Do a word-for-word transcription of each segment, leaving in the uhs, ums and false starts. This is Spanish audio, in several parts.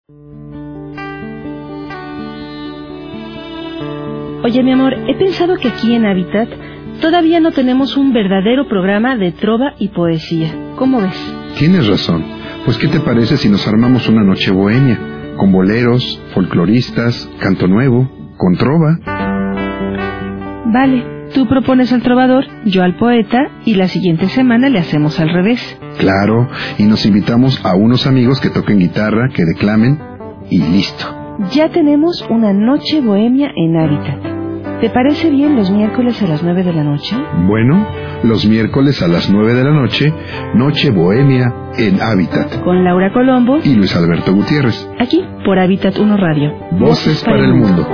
Oye, mi amor, he pensado que aquí en Hábitat todavía no tenemos un verdadero programa de trova y poesía. ¿Cómo ves? Tienes razón. Pues, ¿qué te parece si nos armamos una noche bohemia? Con boleros, folcloristas, canto nuevo, con trova. Vale, tú propones al trovador, yo al poeta, y la siguiente semana le hacemos al revés. Claro, y nos invitamos a unos amigos que toquen guitarra, que declamen, y listo. Ya tenemos una noche bohemia en Hábitat. ¿Te parece bien los miércoles a las nueve de la noche? Bueno, los miércoles a las nueve de la noche, Noche Bohemia en Hábitat. Con Laura Colombo y Luis Alberto Gutiérrez. Aquí, por Hábitat uno Radio. Voces, Voces para, para el mundo.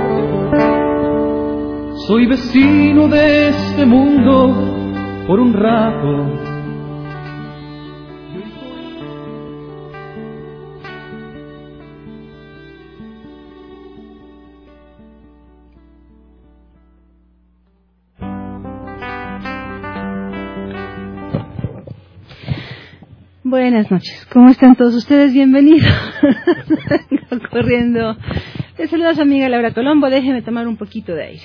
Soy vecino de este mundo por un rato. Buenas noches, ¿cómo están todos ustedes? Bienvenidos. Corriendo. Les saluda a su amiga Laura Colombo, déjeme tomar un poquito de aire.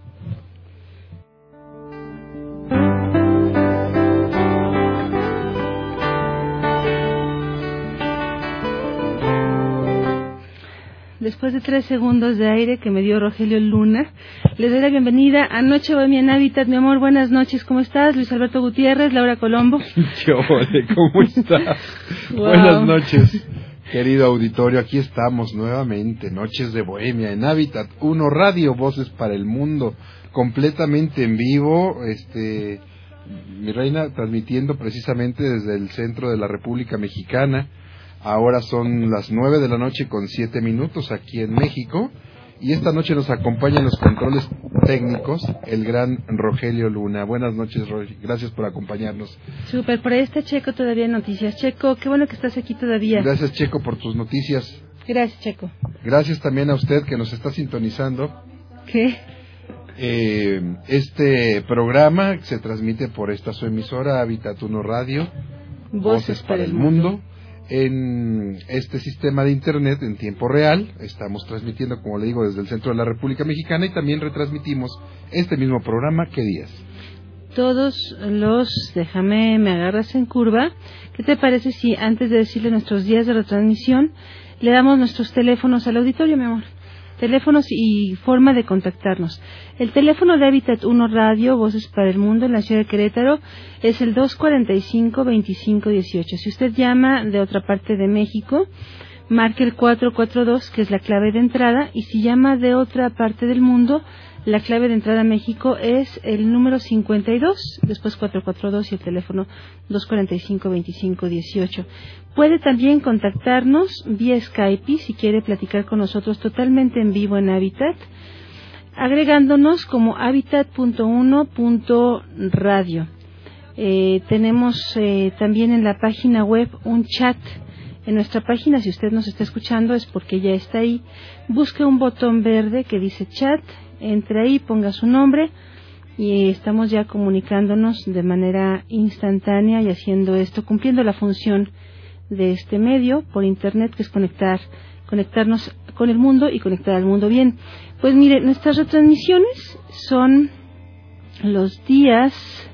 Después de tres segundos de aire que me dio Rogelio Luna, les doy la bienvenida a Noche Bohemia en Hábitat. Mi amor, buenas noches, ¿cómo estás? Luis Alberto Gutiérrez, Laura Colombo. ¿Qué ole? ¿Cómo estás? Wow. Buenas noches, querido auditorio. Aquí estamos nuevamente, Noches de Bohemia en Hábitat uno Radio, Voces para el Mundo, completamente en vivo. Este, mi reina, transmitiendo precisamente desde el centro de la República Mexicana. Ahora son las nueve de la noche con siete minutos aquí en México, y esta noche nos acompaña en los controles técnicos el gran Rogelio Luna. Buenas noches, Rogelio, gracias por acompañarnos. Súper, por ahí está Checo todavía en noticias. Checo, qué bueno que estás aquí todavía. Gracias, Checo, por tus noticias. Gracias, Checo. Gracias también a usted que nos está sintonizando. ¿Qué? Eh, este programa se transmite por esta su emisora, Hábitat uno Radio, Voces, Voces para, para el Mundo. mundo. En este sistema de internet en tiempo real, estamos transmitiendo, como le digo, desde el centro de la República Mexicana, y también retransmitimos este mismo programa. ¿Qué días? Todos los, déjame, me agarras en curva. ¿Qué te parece si antes de decirle nuestros días de retransmisión, le damos nuestros teléfonos al auditorio, mi amor? Teléfonos y forma de contactarnos. El teléfono de Hábitat uno Radio, Voces para el Mundo, en la ciudad de Querétaro, es el dos cuarenta y cinco, veinticinco dieciocho. Si usted llama de otra parte de México, marque el cuatro cuatro dos, que es la clave de entrada, y si llama de otra parte del mundo, la clave de entrada a México es el número cincuenta y dos, después cuatro cuatro dos y el teléfono dos cuarenta y cinco, veinticinco dieciocho. Puede también contactarnos vía Skype si quiere platicar con nosotros totalmente en vivo en Hábitat, agregándonos como hábitat punto uno punto radio. Eh, tenemos eh, también en la página web un chat. En nuestra página, si usted nos está escuchando, es porque ya está ahí. Busque un botón verde que dice chat, entre ahí, ponga su nombre, y estamos ya comunicándonos de manera instantánea y haciendo esto, cumpliendo la función de este medio por internet, que es conectar, conectarnos con el mundo y conectar al mundo. Bien, pues mire, nuestras retransmisiones son los días,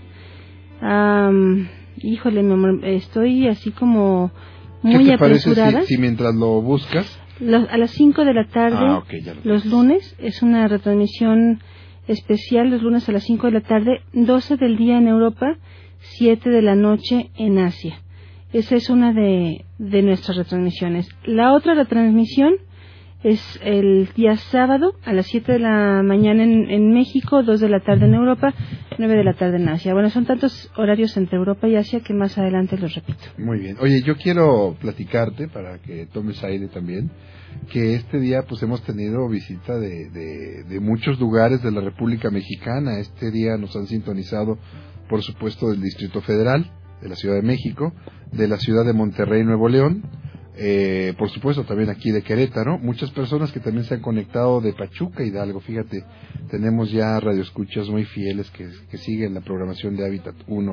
um, híjole, mi amor, estoy así como muy ¿Qué te apresurada. Parece si, si mientras lo buscas? Los, a las cinco de la tarde, ah, okay, ya lo los lunes, es una retransmisión especial, los lunes a las cinco de la tarde, doce del día en Europa, siete de la noche en Asia. Esa es una de, de nuestras retransmisiones. La otra retransmisión es el día sábado a las siete de la mañana en, en México, dos de la tarde en Europa, nueve de la tarde en Asia. Bueno, son tantos horarios entre Europa y Asia que más adelante los repito. Muy bien. Oye, yo quiero platicarte, para que tomes aire también, que este día pues hemos tenido visita de, de, de muchos lugares de la República Mexicana. Este día nos han sintonizado, por supuesto, del Distrito Federal, de la Ciudad de México, de la ciudad de Monterrey, Nuevo León, eh, por supuesto también aquí de Querétaro, muchas personas que también se han conectado de Pachuca, Hidalgo. Fíjate, tenemos ya radioescuchas muy fieles que, que siguen la programación de Hábitat uno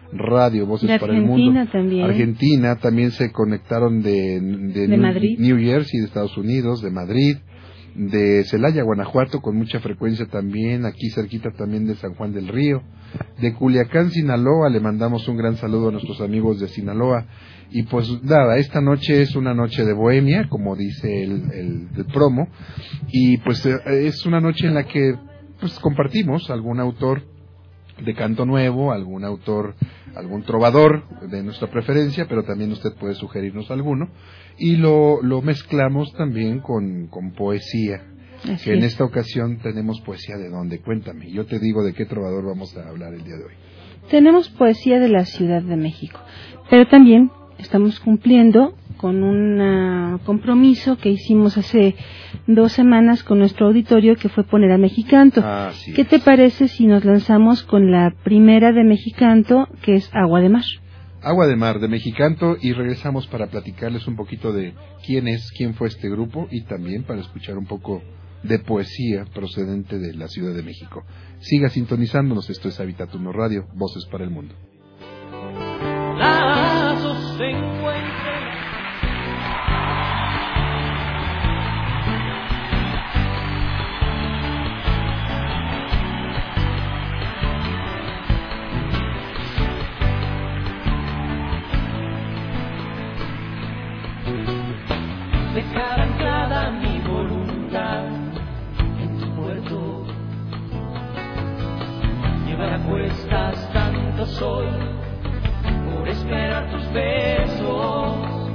Radio Voces de para el Mundo. También. Argentina también se conectaron de, de, de New, Madrid. New Jersey, de Estados Unidos, de Madrid, de Celaya, Guanajuato, con mucha frecuencia también, aquí cerquita también de San Juan del Río, de Culiacán, Sinaloa. Le mandamos un gran saludo a nuestros amigos de Sinaloa. Y pues nada, esta noche es una noche de bohemia, como dice el, el, el promo, y pues es una noche en la que pues compartimos algún autor de canto nuevo, algún autor, algún trovador de nuestra preferencia, pero también usted puede sugerirnos alguno, y lo, lo mezclamos también con, con poesía. Así que en esta ocasión tenemos poesía de dónde, cuéntame, yo te digo de qué trovador vamos a hablar el día de hoy. Tenemos poesía de la Ciudad de México, pero también estamos cumpliendo con un compromiso que hicimos hace dos semanas con nuestro auditorio, que fue poner a Mexicanto. Ah, ¿Qué te parece si nos lanzamos con la primera de Mexicanto, que es Agua de Mar? Agua de Mar, de Mexicanto, y regresamos para platicarles un poquito de quién es, quién fue este grupo, y también para escuchar un poco de poesía procedente de la Ciudad de México. Siga sintonizándonos, esto es Hábitat uno Radio, Voces para el Mundo. Lazos se encuentran. Dejar anclada mi voluntad en tu puerto, llevar a cuestas tanto sol por esperar tus besos,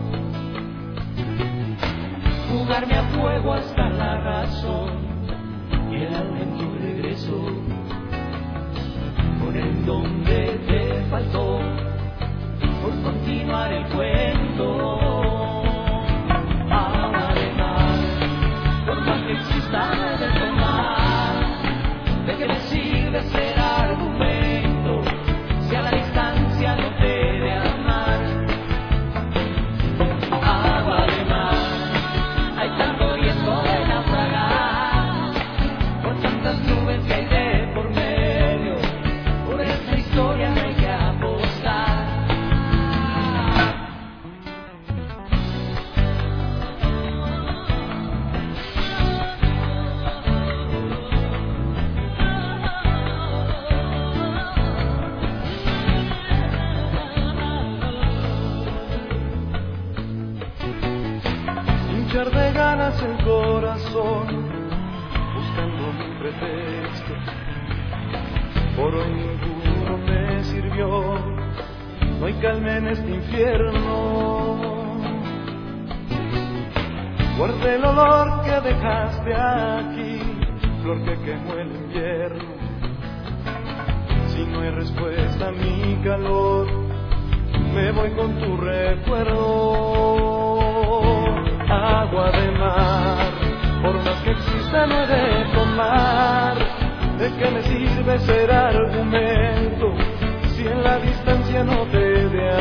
jugarme a fuego hasta la razón y el alma en tu regreso, por el donde te faltó, por continuar el cuento. Agua de mar, por más que exista de tomar, ¿de qué me sirve ser argumento si a la distancia no te he de amar? Agua de mar, hay tanto riesgo de naufragar, por tantas nubes que hay de por medio, por esta historia no hay que apostar. Hinchar de ganas el corazón, buscando mi pretexto. Por hoy ninguno me sirvió, no hay calma en este infierno. Guardé el olor que dejaste aquí, flor que quemó el invierno. Si no hay respuesta a mi calor, me voy con tu recuerdo. Agua de mar, por más que exista no he de tomar. ¿De qué me sirve ser argumento si en la distancia no te he de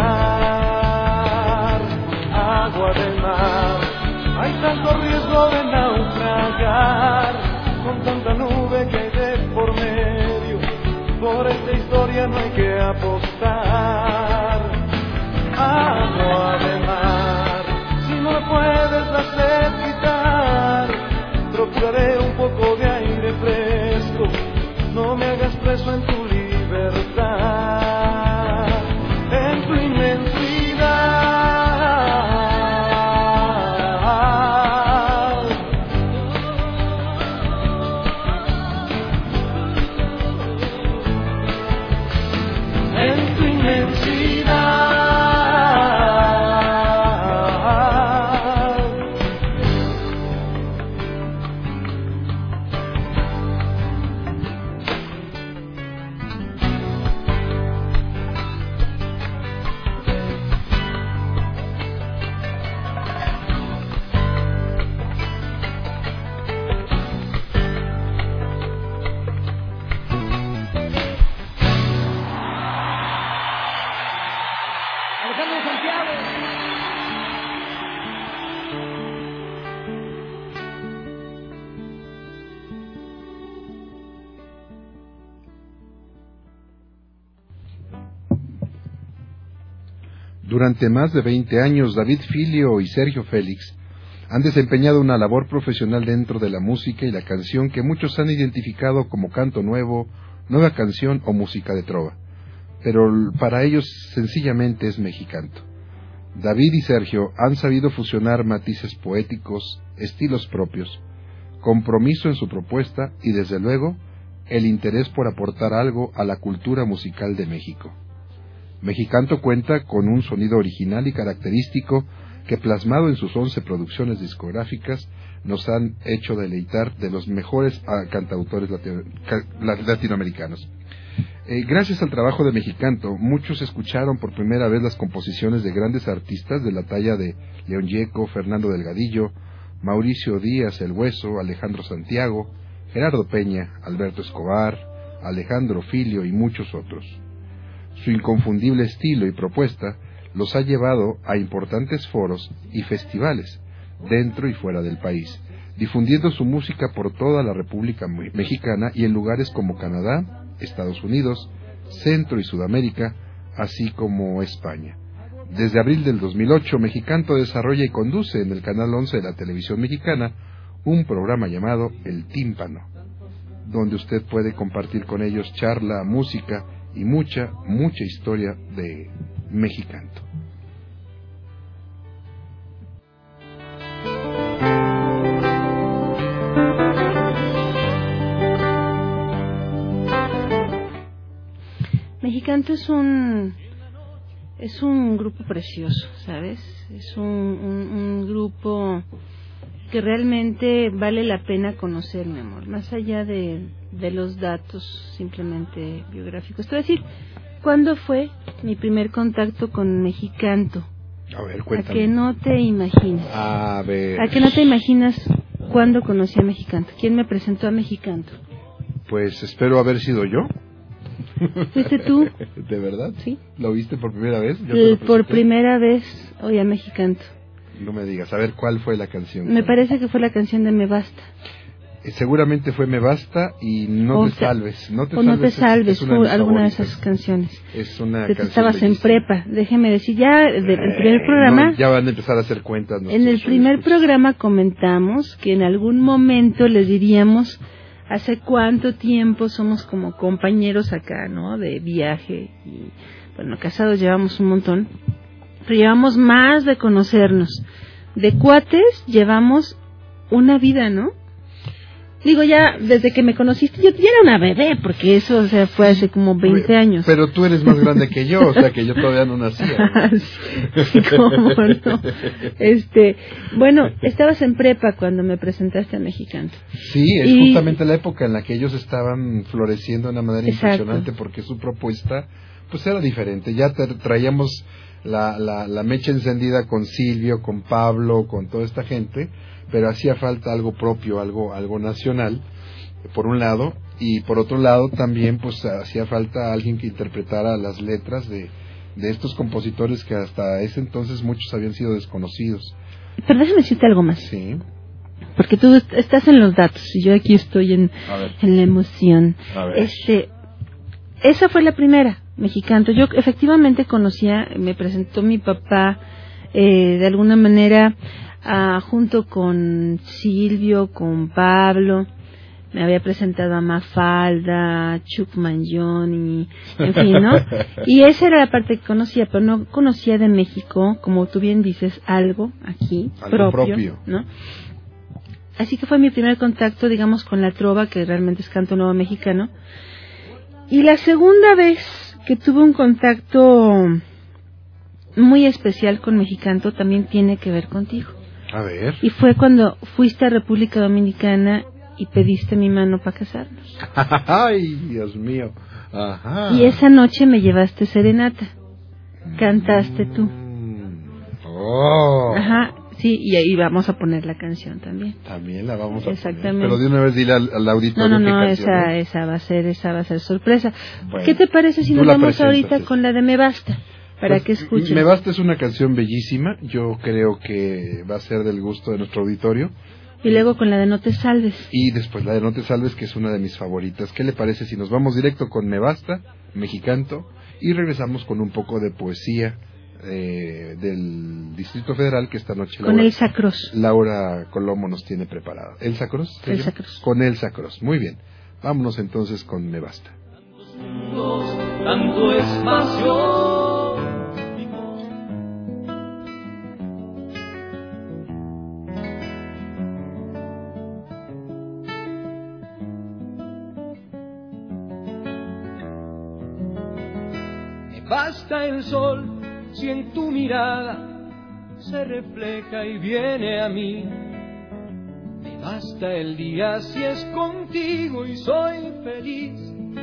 amar? Agua de mar, hay tanto riesgo de naufragar, con tanta nube que hay de por medio, por esta historia no hay que apostar. Agua de mar, si no me puedes hacer quitar, procuraré un poco de aire fresco, no me hagas preso en tu libertad, en tu inmensidad. En Durante más de veinte años, David Filio y Sergio Félix han desempeñado una labor profesional dentro de la música y la canción que muchos han identificado como canto nuevo, nueva canción o música de trova, pero para ellos sencillamente es mexicanto. David y Sergio han sabido fusionar matices poéticos, estilos propios, compromiso en su propuesta y, desde luego, el interés por aportar algo a la cultura musical de México. Mexicanto cuenta con un sonido original y característico que, plasmado en sus once producciones discográficas, nos han hecho deleitar de los mejores cantautores latino, latinoamericanos. Eh, gracias al trabajo de Mexicanto, muchos escucharon por primera vez las composiciones de grandes artistas de la talla de León Gieco, Fernando Delgadillo, Mauricio Díaz El Hueso, Alejandro Santiago, Gerardo Peña, Alberto Escobar, Alejandro Filio y muchos otros. Su inconfundible estilo y propuesta los ha llevado a importantes foros y festivales dentro y fuera del país, difundiendo su música por toda la República Mexicana y en lugares como Canadá, Estados Unidos, Centro y Sudamérica, así como España. Desde abril del dos mil ocho, Mexicanto desarrolla y conduce en el Canal once de la televisión mexicana un programa llamado El Tímpano, donde usted puede compartir con ellos charla, música y mucha, mucha historia de Mexicanto. Mexicanto es un es un grupo precioso, ¿sabes? Es un, un, un grupo que realmente vale la pena conocer, mi amor, más allá de, de los datos simplemente biográficos. Te voy a decir, ¿cuándo fue mi primer contacto con Mexicanto? A ver, cuéntame. A que no te imaginas. A ver. A que no te imaginas cuándo conocí a Mexicanto. ¿Quién me presentó a Mexicanto? Pues espero haber sido yo. ¿Fuiste tú? ¿De verdad? Sí. ¿Lo viste por primera vez? ¿Yo te lo por primera vez oí a Mexicanto. No me digas, a ver, ¿cuál fue la canción? Me parece que fue la canción de Me Basta. Eh, seguramente fue Me Basta y No o te sea, salves. No te o salves. No te salves, es, es fue de alguna de favoritas. esas canciones. Es una que canción estabas bellísima. en prepa, déjeme decir, ya del Eh, primer programa... No, ya van a empezar a hacer cuentas. En el primer escuchas. programa comentamos que en algún momento les diríamos hace cuánto tiempo somos como compañeros acá, ¿no? De viaje y, bueno, casados llevamos un montón, pero llevamos más de conocernos. De cuates llevamos una vida, ¿no? Digo, ya desde que me conociste, yo ya era una bebé, porque eso, o sea, fue hace como veinte años. Pero tú eres más grande que yo, o sea, que yo todavía no nacía. Sí, cómo no. Este, bueno, estabas en prepa cuando me presentaste a Mexicanto. Sí, es y... justamente la época en la que ellos estaban floreciendo de una manera Exacto. impresionante, porque su propuesta, pues, era diferente. Ya tra- traíamos la, la, la mecha encendida con Silvio, con Pablo, con toda esta gente, pero hacía falta algo propio, algo algo nacional, por un lado, y por otro lado también pues hacía falta alguien que interpretara las letras de, de estos compositores que hasta ese entonces muchos habían sido desconocidos. Pero déjame decirte algo más. Sí. Porque tú estás en los datos y yo aquí estoy en, en la emoción. A ver. Este, esa fue la primera, Mexicanto. Yo efectivamente conocía, me presentó mi papá, eh, de alguna manera, ah, junto con Silvio, con Pablo. Me había presentado a Mafalda, Chuck Mangione, en fin, ¿no? Y esa era la parte que conocía, pero no conocía de México, como tú bien dices, algo aquí, algo propio, propio, ¿no? Así que fue mi primer contacto, digamos, con la trova, que realmente es canto nuevo mexicano. Y la segunda vez que tuve un contacto muy especial con Mexicanto también tiene que ver contigo. A ver. Y fue cuando fuiste a República Dominicana y pediste mi mano para casarnos. Ay, Dios mío. Ajá. Y esa noche me llevaste serenata. Cantaste tú. Oh. Ajá. Sí, y ahí vamos a poner la canción también. También la vamos a Exactamente. poner. Pero de una vez dile al, al auditorio no, no, no, qué canción, esa, ¿no? esa va a ser, esa va a ser sorpresa. Bueno, ¿qué te parece si nos la vamos ahorita presentas, con la de Me Basta? Para pues, que escuchen. Me Basta es una canción bellísima. Yo creo que va a ser del gusto de nuestro auditorio. Y luego con la de No te salves. Y después la de No te salves, que es una de mis favoritas. ¿Qué le parece si nos vamos directo con Me Basta, Mexicanto, y regresamos con un poco de poesía eh, del Distrito Federal que esta noche con Laura, Elsa Cross. Laura Colombo nos tiene preparado. ¿Elsa Cross? Elsa Cross. Con Elsa Cross, muy bien. Vámonos entonces con Me Basta. Tanto espacio. Basta el sol si en tu mirada se refleja y viene a mí. Me basta el día si es contigo y soy feliz.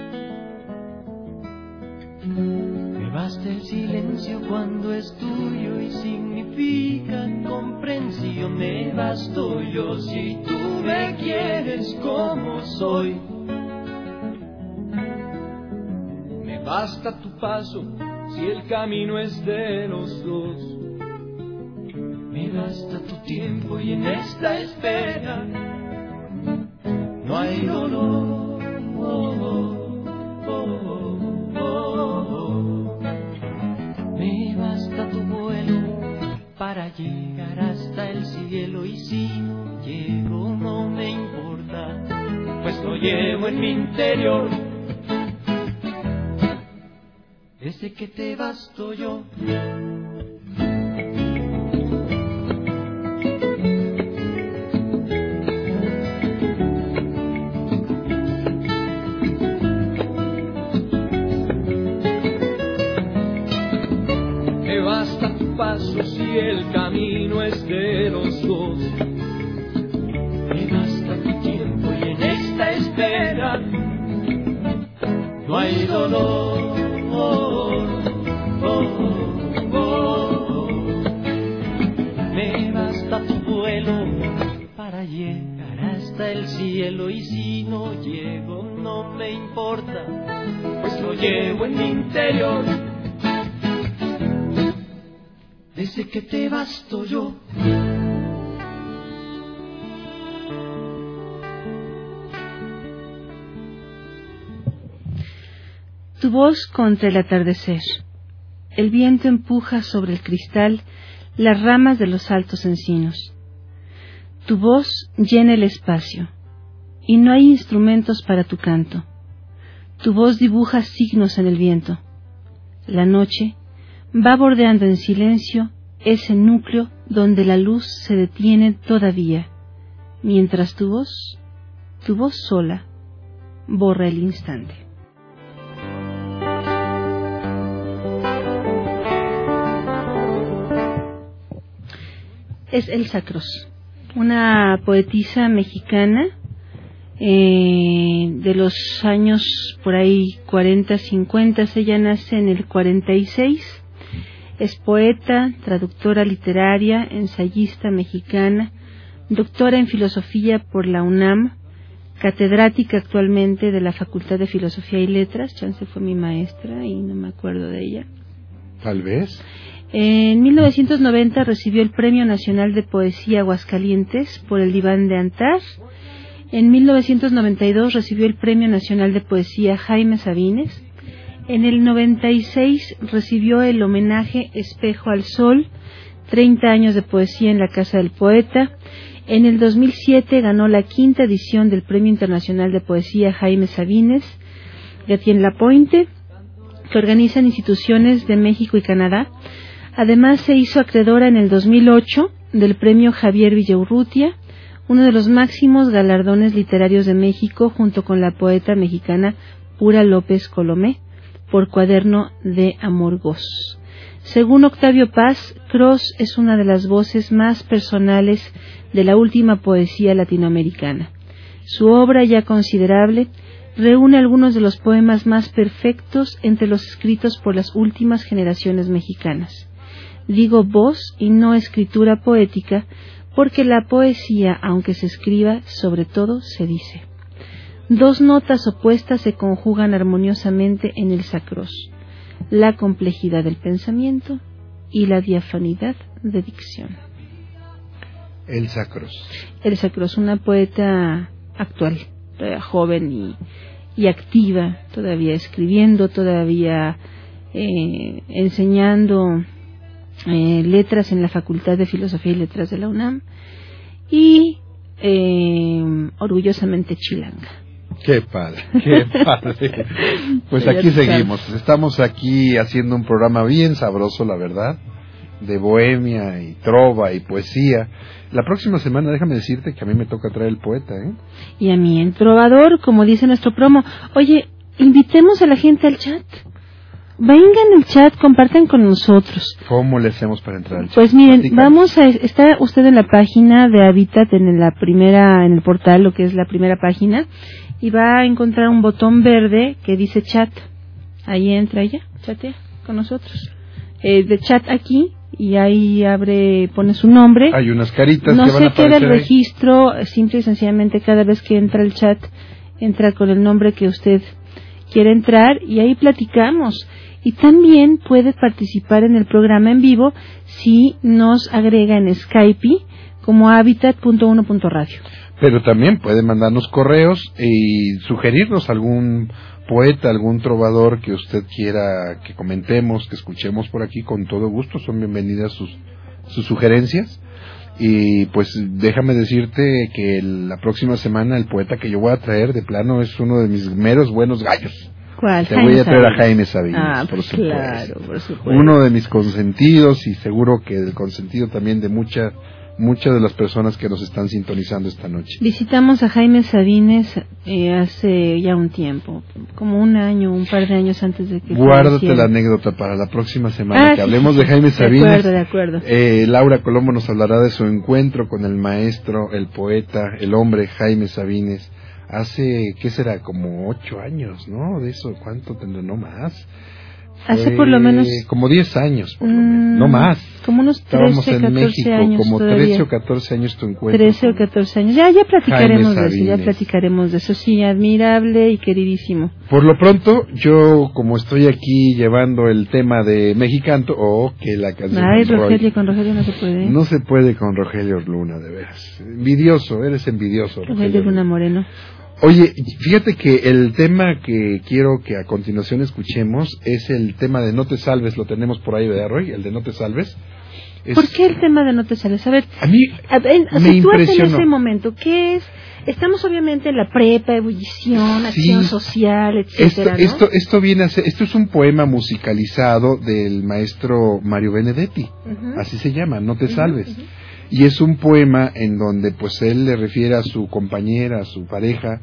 Me basta el silencio cuando es tuyo y significa comprensión. Me basto yo si tú me quieres como soy. Basta tu paso si el camino es de los dos. Me basta tu tiempo y en esta espera no hay dolor. Oh, oh, oh, oh, oh. Me basta tu vuelo para llegar hasta el cielo y si no llego no me importa, pues lo llevo en mi interior. Desde que te basto yo. Me basta tu paso si el camino es de los dos. Me basta tu tiempo y en esta espera no hay dolor. Oh, oh, oh. Me basta tu vuelo para llegar hasta el cielo y si no llego no me importa, pues lo llevo en mi interior. Desde que te basto yo. Tu voz contra el atardecer. El viento empuja sobre el cristal las ramas de los altos encinos. Tu voz llena el espacio, y no hay instrumentos para tu canto. Tu voz dibuja signos en el viento. La noche va bordeando en silencio ese núcleo donde la luz se detiene todavía, mientras tu voz, tu voz sola, borra el instante. Es Elsa Cross, una poetisa mexicana eh, de los años por ahí cuarenta, cincuenta. Ella nace en el cuarenta y seis. Es poeta, traductora literaria, ensayista mexicana, doctora en filosofía por la UNAM, catedrática actualmente de la Facultad de Filosofía y Letras. Chance fue mi maestra y no me acuerdo de ella. Tal vez. En mil novecientos noventa recibió el Premio Nacional de Poesía Aguascalientes por el Diván de Antar. En mil novecientos noventa y dos recibió el Premio Nacional de Poesía Jaime Sabines. En el noventa y seis recibió el homenaje Espejo al Sol, treinta años de poesía en la Casa del Poeta. En el dos mil siete ganó la quinta edición del Premio Internacional de Poesía Jaime Sabines, Gatien Lapointe, que organizan instituciones de México y Canadá. Además se hizo acreedora en el dos mil ocho del Premio Javier Villaurrutia, uno de los máximos galardones literarios de México, junto con la poeta mexicana Pura López Colomé, por Cuaderno de Amorgós. Según Octavio Paz, Cross es una de las voces más personales de la última poesía latinoamericana. Su obra, ya considerable, reúne algunos de los poemas más perfectos entre los escritos por las últimas generaciones mexicanas. Digo voz y no escritura poética, porque la poesía, aunque se escriba, sobre todo se dice. Dos notas opuestas se conjugan armoniosamente en Elsa Cross: la complejidad del pensamiento y la diafanidad de dicción. Elsa Cross. Elsa Cross, una poeta actual, todavía joven y, y activa, todavía escribiendo, todavía eh, enseñando eh, letras en la Facultad de Filosofía y Letras de la UNAM y eh, orgullosamente chilanga. Qué padre, qué padre. Pues aquí seguimos, estamos aquí haciendo un programa bien sabroso, la verdad, de bohemia y trova y poesía. La próxima semana déjame decirte que a mí me toca traer el poeta, ¿eh? Y a mí el trovador, como dice nuestro promo. Oye, invitemos a la gente al chat. Vengan al chat, compartan con nosotros. ¿Cómo le hacemos para entrar al chat? Pues miren, Platícanos. vamos a, está usted en la página de Habitat, en la primera, en el portal, lo que es la primera página, y va a encontrar un botón verde que dice chat. Ahí entra ella, chatea con nosotros. Eh, de chat aquí, y ahí abre, pone su nombre. Hay unas caritas no que van a se queda el aparecer ahí. registro, simple y sencillamente cada vez que entra el chat, entra con el nombre que usted quiere entrar y ahí platicamos. Y también puede participar en el programa en vivo si nos agrega en Skype como habitat punto uno punto radio. Pero también puede mandarnos correos y sugerirnos algún poeta, algún trovador que usted quiera que comentemos, que escuchemos por aquí, con todo gusto. Son bienvenidas sus, sus sugerencias. Y pues déjame decirte que la próxima semana el poeta que yo voy a traer de plano es uno de mis meros buenos gallos. ¿Cuál? Te voy a traer a Jaime Sabines, ah, por, pues supuesto. Claro, por supuesto. Uno de mis consentidos y seguro que el consentido también de mucha, muchas de las personas que nos están sintonizando esta noche. Visitamos a Jaime Sabines eh, hace ya un tiempo, como un año, un par de años antes de que Guárdate falleciera. la anécdota para la próxima semana, ah, que sí, hablemos sí, de Jaime Sabines. De acuerdo, de acuerdo. Eh, Laura Colombo nos hablará de su encuentro con el maestro, el poeta, el hombre Jaime Sabines. Hace, ¿qué será? Como ocho años, ¿no? De eso, ¿cuánto tendrá? No más. Hace por lo menos... Como diez años, por lo mmm, menos. No más. Como unos Estábamos trece, en catorce México, años como todavía. trece o catorce años tu encuentro. trece o catorce años. Ya, ya platicaremos Jaime de eso, ya Sabines. platicaremos de eso. Sí, admirable y queridísimo. Por lo pronto, yo, como estoy aquí llevando el tema de Mexicanto, o oh, que la canción... Ay, con Rogelio, Roy, con Rogelio no se puede. No se puede con Rogelio Luna, de veras. Envidioso, eres envidioso. Rogelio, Rogelio Luna Moreno. Oye, fíjate que el tema que quiero que a continuación escuchemos es el tema de No te salves, lo tenemos por ahí, ¿verdad, Roy? El de No te salves. Es... ¿Por qué el tema de No te salves? A ver, a mí a ver, me sitúate impresionó. en ese momento, ¿qué es? Estamos obviamente en la prepa, ebullición, acción sí. social, etcétera, esto, ¿no? esto, esto viene a ser, esto es un poema musicalizado del maestro Mario Benedetti, uh-huh. Así se llama, No te uh-huh, salves. Uh-huh. Y es un poema en donde pues él le refiere a su compañera, a su pareja,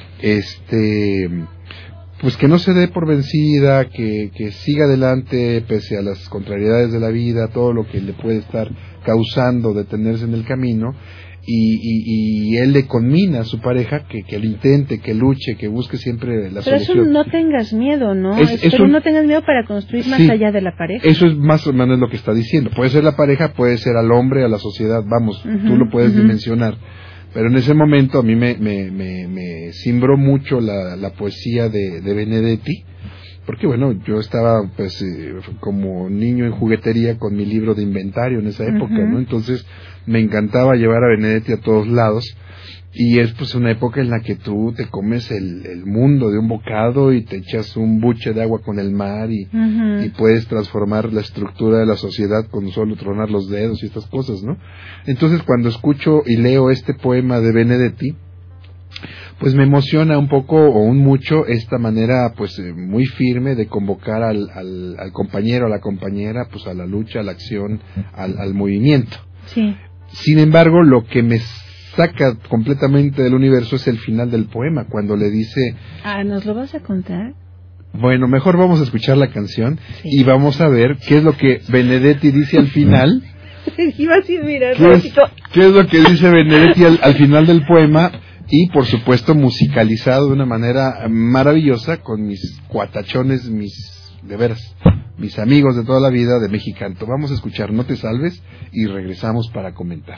este, pues que no se dé por vencida, que, que siga adelante pese a las contrariedades de la vida, todo lo que le puede estar causando detenerse en el camino. Y, y, y él le conmina a su pareja que, que lo intente, que luche, que busque siempre la pero solución. Pero eso no tengas miedo, ¿no? Es, es, es pero un, no tengas miedo para construir más sí, allá de la pareja. Eso es más o menos lo que está diciendo. Puede ser la pareja, puede ser al hombre, a la sociedad, vamos, uh-huh, tú lo puedes uh-huh. dimensionar. Pero en ese momento a mí me, me, me, me cimbró mucho la, la poesía de, de Benedetti. Porque bueno, yo estaba pues eh, como niño en juguetería con mi libro de inventario en esa época, uh-huh. ¿no? Entonces me encantaba llevar a Benedetti a todos lados y es pues una época en la que tú te comes el, el mundo de un bocado y te echas un buche de agua con el mar y, uh-huh. y puedes transformar la estructura de la sociedad con solo tronar los dedos y estas cosas, ¿no? Entonces cuando escucho y leo este poema de Benedetti, pues me emociona un poco o un mucho esta manera pues eh, muy firme de convocar al, al, al compañero, a la compañera, pues a la lucha, a la acción, al, al movimiento. Sí. Sin embargo, lo que me saca completamente del universo es el final del poema, cuando le dice... Ah, ¿nos lo vas a contar? Bueno, mejor vamos a escuchar la canción sí. y vamos a ver qué es lo que Benedetti dice al final. Iba así, mira, ¿Qué es, ¿Qué es lo que dice Benedetti al, al final del poema? Y por supuesto musicalizado de una manera maravillosa con mis cuatachones, mis, de veras, mis amigos de toda la vida de Mexicanto. Vamos a escuchar No te salves y regresamos para comentar.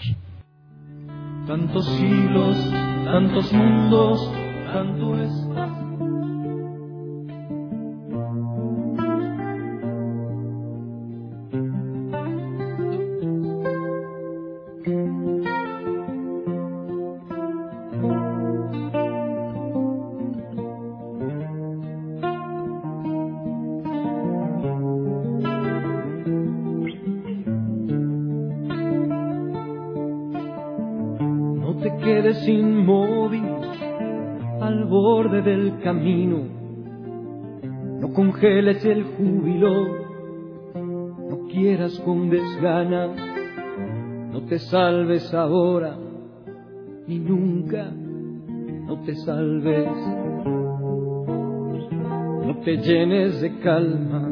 Tantos siglos, tantos mundos, tanto está. quedes inmóvil al borde del camino. No congeles el júbilo, no quieras con desgana, no te salves ahora ni nunca, no te salves. No te llenes de calma,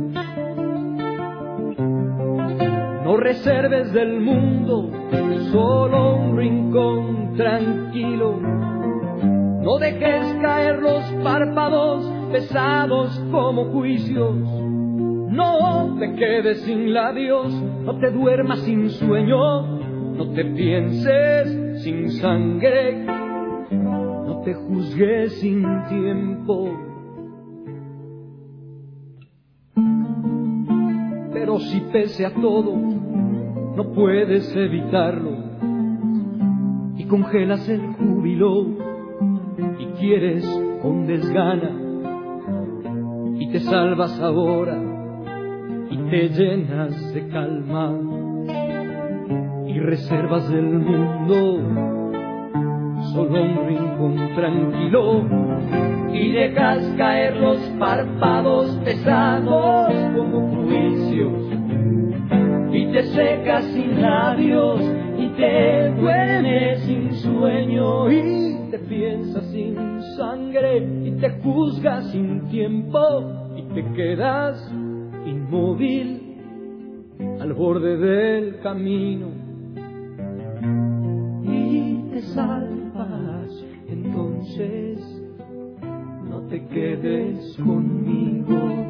no reserves del mundo solo un rincón tranquilo. No dejes caer los párpados pesados como juicios. No te quedes sin labios, no te duermas sin sueño, no te pienses sin sangre, no te juzgues sin tiempo. Pero si pese a todo no puedes evitarlo y congelas el júbilo y quieres con desgana y te salvas ahora y te llenas de calma y reservas del mundo solo un rincón tranquilo y dejas caer los párpados pesados como juicios y te secas sin labios y te duermes sin sueño y te piensas sin sangre y te juzgas sin tiempo y te quedas inmóvil al borde del camino y te salvas. Entonces no te quedes conmigo.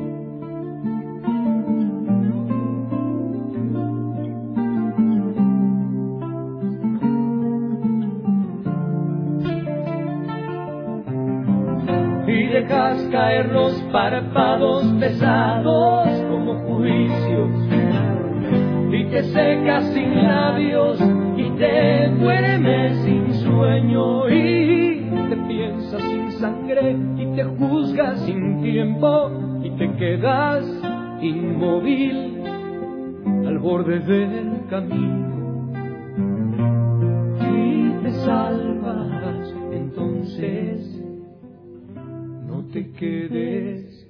Y dejas caer los párpados pesados como juicios y te secas sin labios y te duermes sin sueño y te piensas sin sangre y te juzgas sin tiempo y te quedas inmóvil al borde del camino y te salvas. Entonces no te quedes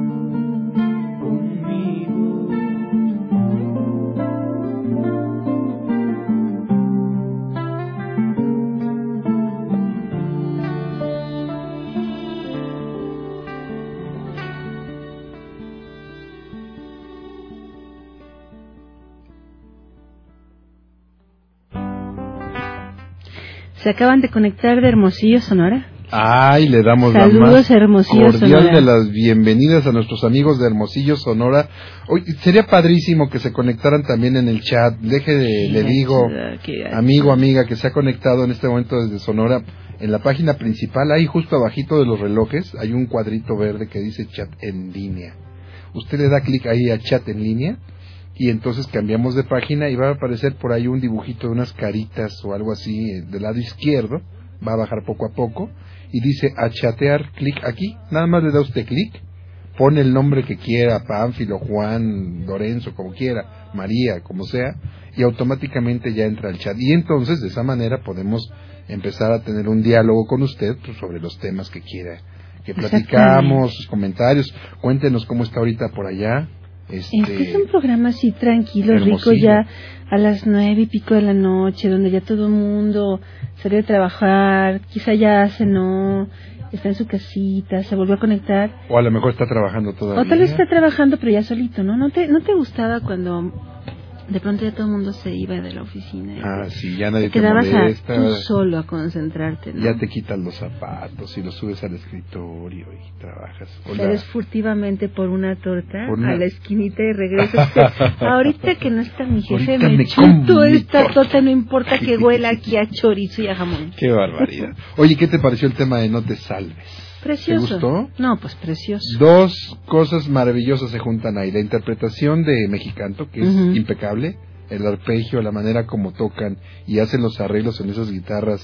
conmigo. Se acaban de conectar de Hermosillo, Sonora. Ay, le damos Saludos, la más Hermosillo, cordial Sonora. de las bienvenidas a nuestros amigos de Hermosillo, Sonora. Hoy sería padrísimo que se conectaran también en el chat. Deje de, Qué le digo, gacho, qué gacho. amigo, amiga, que se ha conectado en este momento desde Sonora. En la página principal, ahí justo abajito de los relojes, hay un cuadrito verde que dice chat en línea. Usted le da clic ahí a chat en línea y entonces cambiamos de página y va a aparecer por ahí un dibujito de unas caritas o algo así eh, del lado izquierdo. Va a bajar poco a poco y dice a chatear, clic aquí. Nada más le da usted clic, pone el nombre que quiera, Pánfilo, Juan, Lorenzo, como quiera, María, como sea, y automáticamente ya entra al chat. Y entonces de esa manera podemos empezar a tener un diálogo con usted pues, sobre los temas que quiera que platicamos, sus comentarios. Cuéntenos cómo está ahorita por allá. Este, este es un programa así tranquilo, Hermosillo. rico, ya a las nueve y pico de la noche, donde ya todo el mundo salió de trabajar, quizá ya cenó, está en su casita, se volvió a conectar. O a lo mejor está trabajando todavía. O tal vez está trabajando, pero ya solito, ¿no? ¿No te, no te gustaba cuando de pronto ya todo el mundo se iba de la oficina? Ah, sí, ya nadie te te quedabas molesta. a, tú solo a concentrarte, ¿no? Ya te quitan los zapatos y los subes al escritorio y trabajas. Sales furtivamente por una torta Por una... a la esquinita y regresas. Ahorita que no está mi jefe, Ahorita me, me chuto como mi esta torta. torta, no importa que huela aquí a chorizo y a jamón. Qué barbaridad. Oye, ¿qué te pareció el tema de No te salves? Precioso. ¿Te gustó? No, pues precioso. Dos cosas maravillosas se juntan ahí. La interpretación de Mexicanto, que es Uh-huh. impecable. El arpegio, la manera como tocan y hacen los arreglos en esas guitarras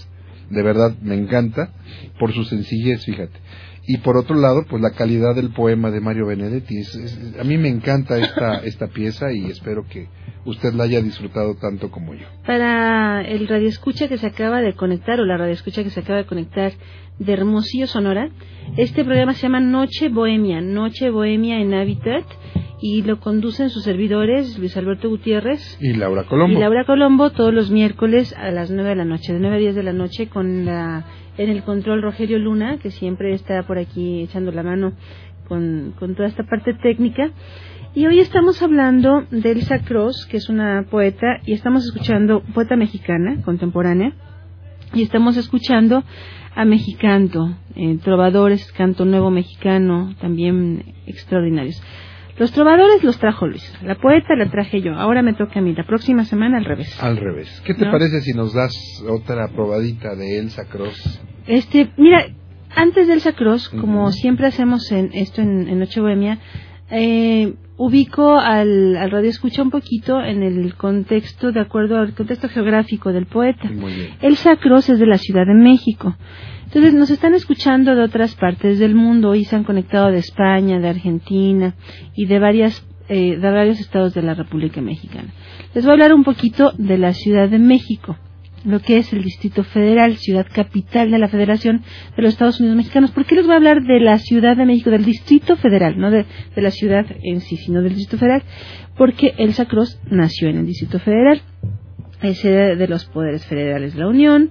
de verdad me encanta por su sencillez, fíjate. Y por otro lado, pues la calidad del poema de Mario Benedetti. Es, es, a mí me encanta esta esta pieza y espero que usted la haya disfrutado tanto como yo. Para el radioescucha que se acaba de conectar, o la radioescucha que se acaba de conectar de Hermosillo, Sonora, este programa se llama Noche Bohemia, Noche Bohemia en Habitat, y lo conducen sus servidores Luis Alberto Gutiérrez y Laura Colombo. Y Laura Colombo todos los miércoles a las nueve de la noche, de nueve a diez de la noche, con la en el control Rogelio Luna, que siempre está por aquí echando la mano con, con toda esta parte técnica. Y hoy estamos hablando de Elsa Cross, que es una poeta, y estamos escuchando poeta mexicana contemporánea, y estamos escuchando a Mexicanto, eh, trovadores, canto nuevo mexicano, también extraordinarios. Los trovadores los trajo Luis, la poeta la traje yo, ahora me toca a mí, la próxima semana al revés. Al revés. ¿Qué te ¿No? parece si nos das otra probadita de Elsa Cross? Este, mira, antes de Elsa Cross, uh-huh. como siempre hacemos en esto en, en Noche Bohemia, eh, ubico al, al radio escucha un poquito en el contexto, de acuerdo al contexto geográfico del poeta. Muy bien. Elsa Cross es de la Ciudad de México. Entonces nos están escuchando de otras partes del mundo, hoy se han conectado de España, de Argentina y de varias eh, de varios estados de la República Mexicana. Les voy a hablar un poquito de la Ciudad de México, lo que es el Distrito Federal, ciudad capital de la Federación de los Estados Unidos Mexicanos. ¿Por qué les voy a hablar de la Ciudad de México, del Distrito Federal, no de, de la ciudad en sí, sino del Distrito Federal? Porque Elsa Cross nació en el Distrito Federal. Es sede de los poderes federales de la Unión,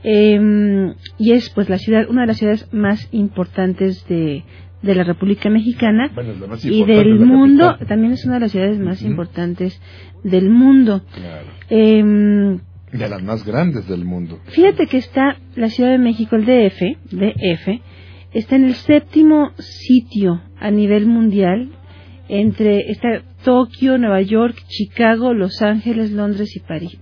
eh, y es pues la ciudad, una de las ciudades más importantes de, de la República Mexicana, bueno, la más y del la mundo. Capital. También es una de las ciudades más uh-huh. importantes del mundo. Claro. Eh, de las más grandes del mundo. Fíjate que está la Ciudad de México, el D F, D F, está en el séptimo sitio a nivel mundial. Entre está Tokio, Nueva York, Chicago, Los Ángeles, Londres y París.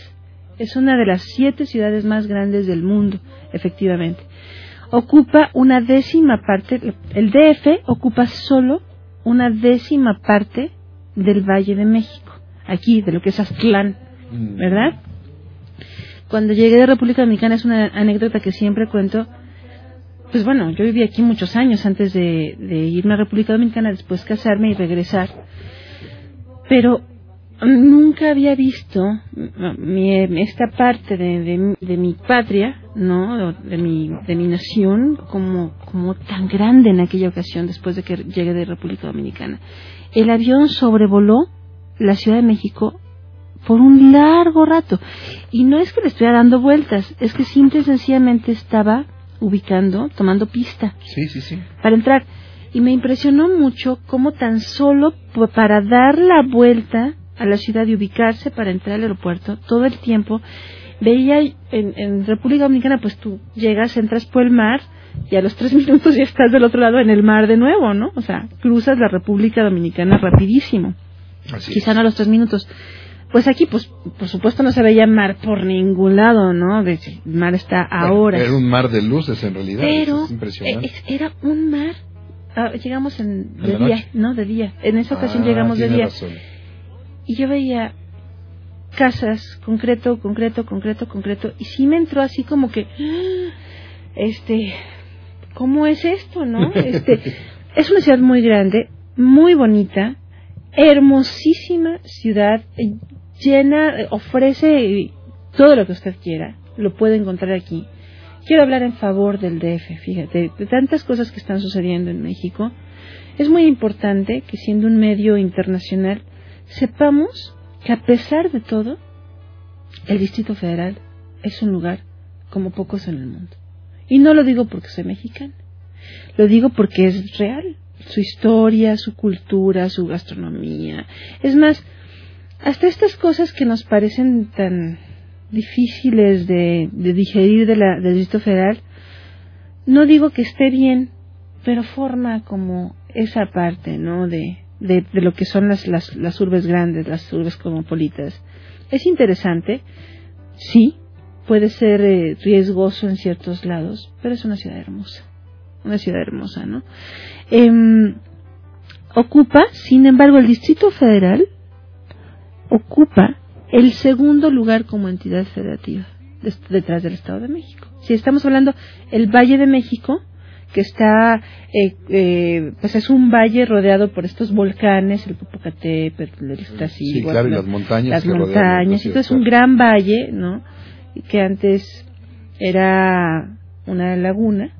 Es una de las siete ciudades más grandes del mundo, efectivamente. Ocupa una décima parte, el D F ocupa solo una décima parte del Valle de México, aquí, de lo que es Aztlán, ¿verdad? Cuando llegué de República Dominicana, es una anécdota que siempre cuento. Pues bueno, yo viví aquí muchos años antes de, de irme a República Dominicana, después casarme y regresar. Pero nunca había visto mi, esta parte de, de, de mi patria, ¿no? De mi, de mi nación, como, como tan grande en aquella ocasión, después de que llegué de República Dominicana. El avión sobrevoló la Ciudad de México por un largo rato. Y no es que le estuviera dando vueltas, es que simple y sencillamente estaba ubicando, tomando pista sí, sí, sí. para entrar. Y me impresionó mucho cómo tan solo para dar la vuelta a la ciudad y ubicarse para entrar al aeropuerto, todo el tiempo, veía en, en República Dominicana, pues tú llegas, entras por el mar y a los tres minutos ya estás del otro lado en el mar de nuevo, ¿no? O sea, cruzas la República Dominicana rapidísimo. Así Quizá es. no a los tres minutos. Pues aquí, pues, por supuesto no se veía mar por ningún lado, ¿no? El mar está a bueno, horas. Era un mar de luces en realidad. Pero es impresionante. es, era un mar. Ah, llegamos en, ¿En de la día, noche? ¿no? De día. En esa ocasión ah, llegamos de día. Razón. Y yo veía casas, concreto, concreto, concreto, concreto. Y sí me entró así como que, este, ¿cómo es esto, no? Este, es una ciudad muy grande, muy bonita, hermosísima ciudad, llena, ofrece todo lo que usted quiera, lo puede encontrar aquí. Quiero hablar en favor del D F, fíjate, de tantas cosas que están sucediendo en México. Es muy importante que, siendo un medio internacional, sepamos que, a pesar de todo, el Distrito Federal es un lugar como pocos en el mundo. Y no lo digo porque soy mexicana, lo digo porque es real. Su historia, su cultura, su gastronomía. Es más, hasta estas cosas que nos parecen tan difíciles de, de digerir de la, del Distrito Federal, no digo que esté bien, pero forma como esa parte, ¿no? De, de, de lo que son las, las, las urbes grandes, las urbes cosmopolitas. Es interesante, sí, puede ser eh, riesgoso en ciertos lados, pero es una ciudad hermosa. Una ciudad hermosa, ¿no? Eh, ocupa, sin embargo, el Distrito Federal ocupa el segundo lugar como entidad federativa. detrás del Estado de México. Si estamos hablando el Valle de México, que está, eh, eh, pues es un valle rodeado por estos volcanes, el Popocatépetl, el Iztaccíhuatl, sí, claro, y las montañas, las que montañas, entonces es un gran valle, ¿no? Que antes era una laguna,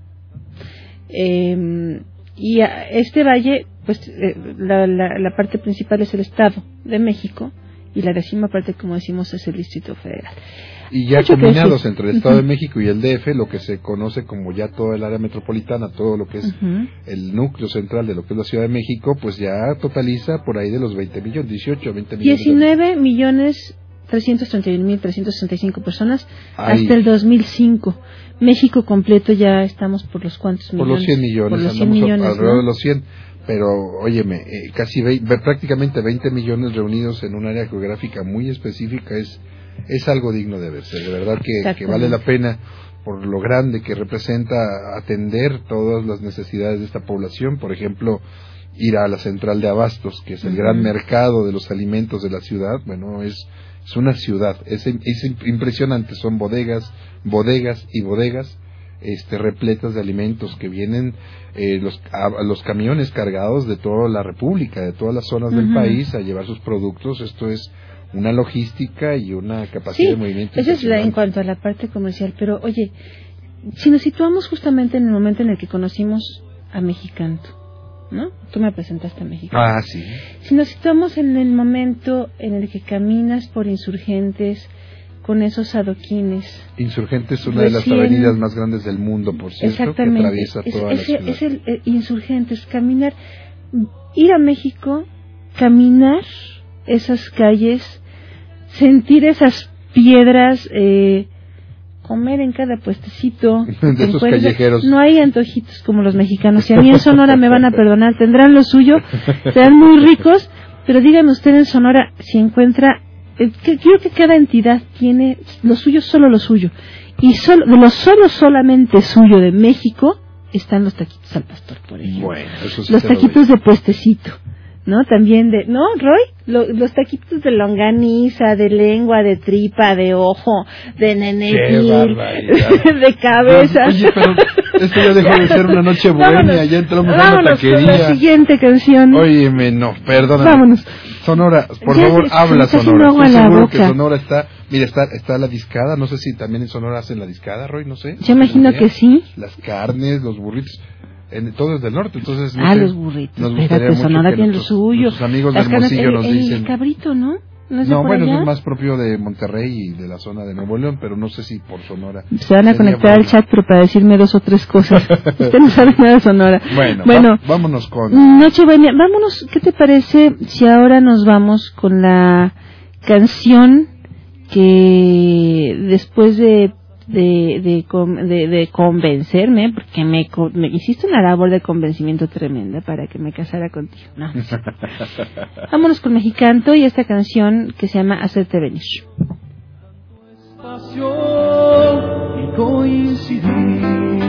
eh, y a este valle, pues eh, la, la, la parte principal es el Estado de México y la décima parte, como decimos, es el Distrito Federal. Y ya Mucho combinados entre el Estado uh-huh. de México y el D F, lo que se conoce como ya toda el área metropolitana, todo lo que es uh-huh. el núcleo central de lo que es la Ciudad de México, pues ya totaliza por ahí de los veinte millones, dieciocho, veinte millones. diecinueve millones trescientos treinta y un mil trescientos sesenta y cinco personas Ay. hasta el dos mil cinco. México completo ya estamos por los cuantos por millones. Los cien millones, por los cien millones, alrededor ¿no? de los cien. Pero, óyeme, eh, casi veinte, prácticamente veinte millones reunidos en un área geográfica muy específica es es algo digno de verse. De verdad que, que vale la pena por lo grande que representa atender todas las necesidades de esta población. Por ejemplo, ir a la central de abastos, que es el uh-huh. gran mercado de los alimentos de la ciudad. Bueno, es, es una ciudad, es, es impresionante. Son bodegas, bodegas y bodegas este repletas de alimentos que vienen eh, los a, a los camiones cargados de toda la república, de todas las zonas uh-huh. del país a llevar sus productos. Esto es una logística y una capacidad sí, de movimiento. Eso es la, en cuanto a la parte comercial. Pero oye, si nos situamos justamente en el momento en el que conocimos a Mexicanto, ¿no? Tú me presentaste a Mexicanto. Ah, sí. Si nos situamos en el momento en el que caminas por Insurgentes con esos adoquines. Insurgentes es una recién, de las avenidas más grandes del mundo, por cierto, que atraviesa es, toda es, la ciudad. Es el eh, Insurgentes, caminar, ir a México, caminar esas calles, sentir esas piedras, eh, comer en cada puestecito. De esos callejeros. No hay antojitos como los mexicanos. Si a mí en Sonora me van a perdonar, tendrán lo suyo, serán muy ricos, pero dígame usted en Sonora si encuentra, eh, que, creo que cada entidad tiene lo suyo, solo lo suyo. Y solo, de lo solo solamente suyo de México están los taquitos al pastor, por ejemplo. Bueno, eso sí los taquitos de puestecito. ¿No? También de, ¿no, Roy? Lo, los taquitos de longaniza, de lengua, de tripa, de ojo, de nenepil, de cabeza. Oye, pero esto ya dejó de ser una noche bohemia, ya entramos a una taquería. Con la siguiente canción. Óyeme, no, perdóname. Vámonos. Sonora, por ya favor, se, habla se Sonora. Estoy seguro boca. que Sonora está, mira, está, está la discada, no sé si también en Sonora hacen la discada, Roy, no sé. Yo imagino que sí. Las carnes, los burritos. En, todo es del norte, entonces no ah, sé, los burritos, nos gustaría espérate, mucho Sonora que tiene nuestros, lo suyo. nuestros amigos Las del Hermosillo el, nos el, dicen el cabrito, ¿no? ¿No, no bueno, allá? es más propio de Monterrey y de la zona de Nuevo León, pero no sé si por Sonora. Se van a conectar al chat, pero para decirme dos o tres cosas. Usted no sabe nada de Sonora. Bueno, bueno va, vámonos con... Noche Bohemia, vámonos, ¿qué te parece si ahora nos vamos con la canción que después de de de, de, de convencerme, porque me, me hiciste una labor de convencimiento tremenda para que me casara contigo, ¿no? Vámonos con Mexicanto y esta canción que se llama Hacerte Venir. Y coincidir.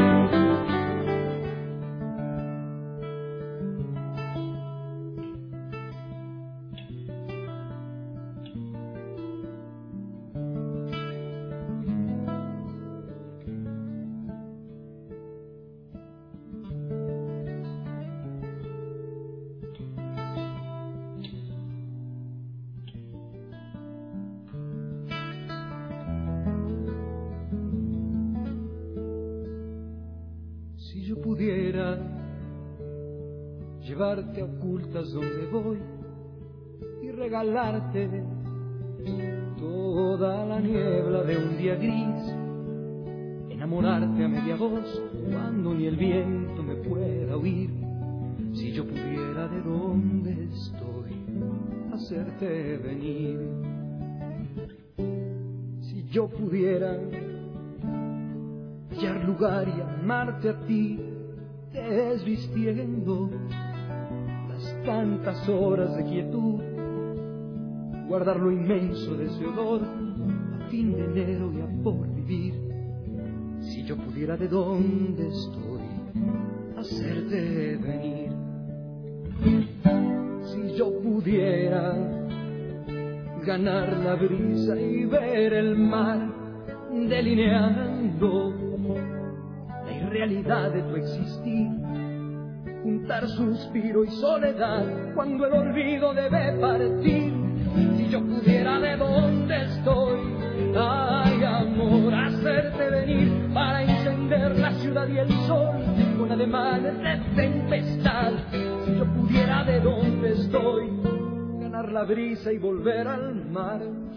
Si yo pudiera llevarte a ocultas donde voy y regalarte toda la niebla de un día gris, enamorarte a media voz cuando ni el viento me pueda oír. Si yo pudiera de donde estoy hacerte venir, si yo pudiera hallar lugar y amarte a ti, desvistiendo las tantas horas de quietud, guardar lo inmenso de ese olor a fin de enero y a por vivir. Si yo pudiera de donde estoy hacerte venir, si yo pudiera ganar la brisa y ver el mar delineando la irrealidad de tu existir, juntar suspiro y soledad cuando el olvido debe partir. Si yo pudiera de donde estoy, ay amor, hacerte venir para encender la ciudad y el sol con ademanes de tempestad. Si yo pudiera de donde estoy, ganar la brisa y volver al mar.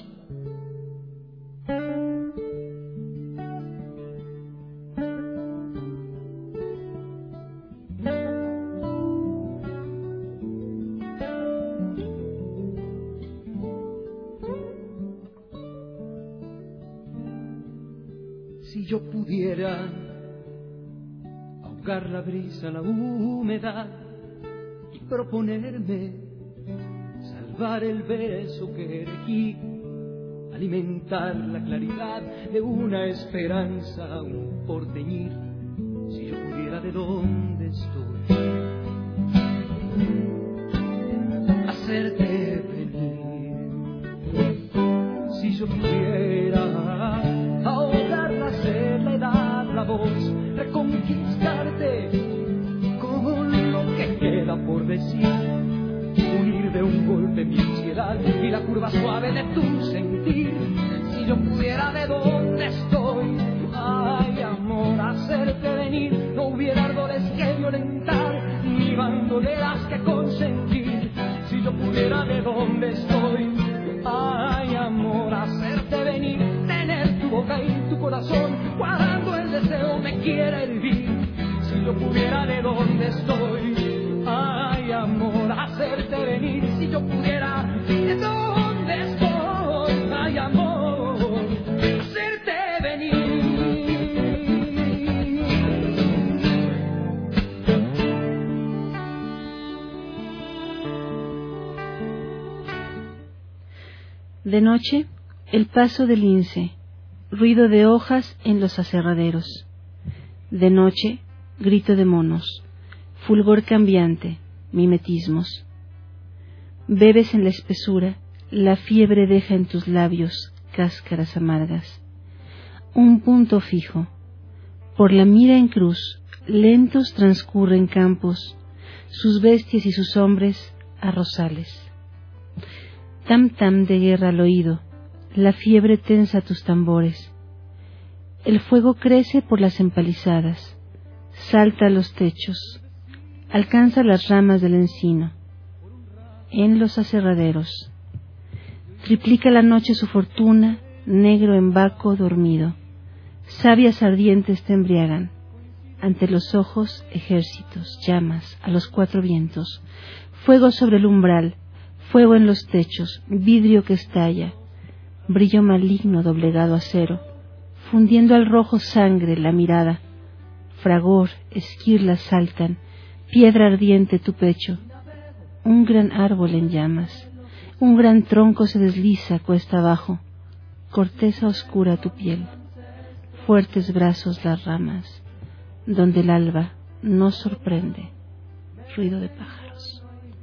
Si yo pudiera ahogar la brisa en la humedad y proponerme salvar el beso que elegí, alimentar la claridad de una esperanza, un porvenir. Si yo pudiera de donde estoy hacerte venir, si yo pudiera ahogar la sed, la edad, la voz, reconquistarte con lo que queda por decir, unir de un golpe mi ansiedad y la curva suave de tu sentir. Si yo pudiera de donde estoy, ay amor, hacerte venir, no hubiera ardores que violentar, ni bandoleras que consentir. Si yo pudiera de donde estoy, ay amor, hacerte venir, tener tu boca y tu corazón cuando el deseo me quiera hervir. Si yo pudiera de donde estoy, ay amor, hacerte venir. Si yo pudiera de donde estoy, ay amor, hacerte venir. De noche, el paso del lince, ruido de hojas en los aserraderos. De noche, grito de monos, fulgor cambiante, mimetismos. Bebes en la espesura, la fiebre deja en tus labios cáscaras amargas. Un punto fijo. Por la mira en cruz, lentos transcurren campos, sus bestias y sus hombres arrozales. Tam tam de guerra al oído, la fiebre tensa tus tambores. El fuego crece por las empalizadas, salta a los techos, alcanza las ramas del encino. En los aserraderos, triplica la noche su fortuna, negro en Baco dormido. Sabias ardientes te embriagan, ante los ojos ejércitos, llamas a los cuatro vientos, fuego sobre el umbral, fuego en los techos, vidrio que estalla, brillo maligno doblegado a cero, fundiendo al rojo sangre la mirada, fragor, esquirlas saltan, piedra ardiente tu pecho, un gran árbol en llamas, un gran tronco se desliza cuesta abajo, corteza oscura tu piel, fuertes brazos las ramas, donde el alba no sorprende, ruido de pájaros.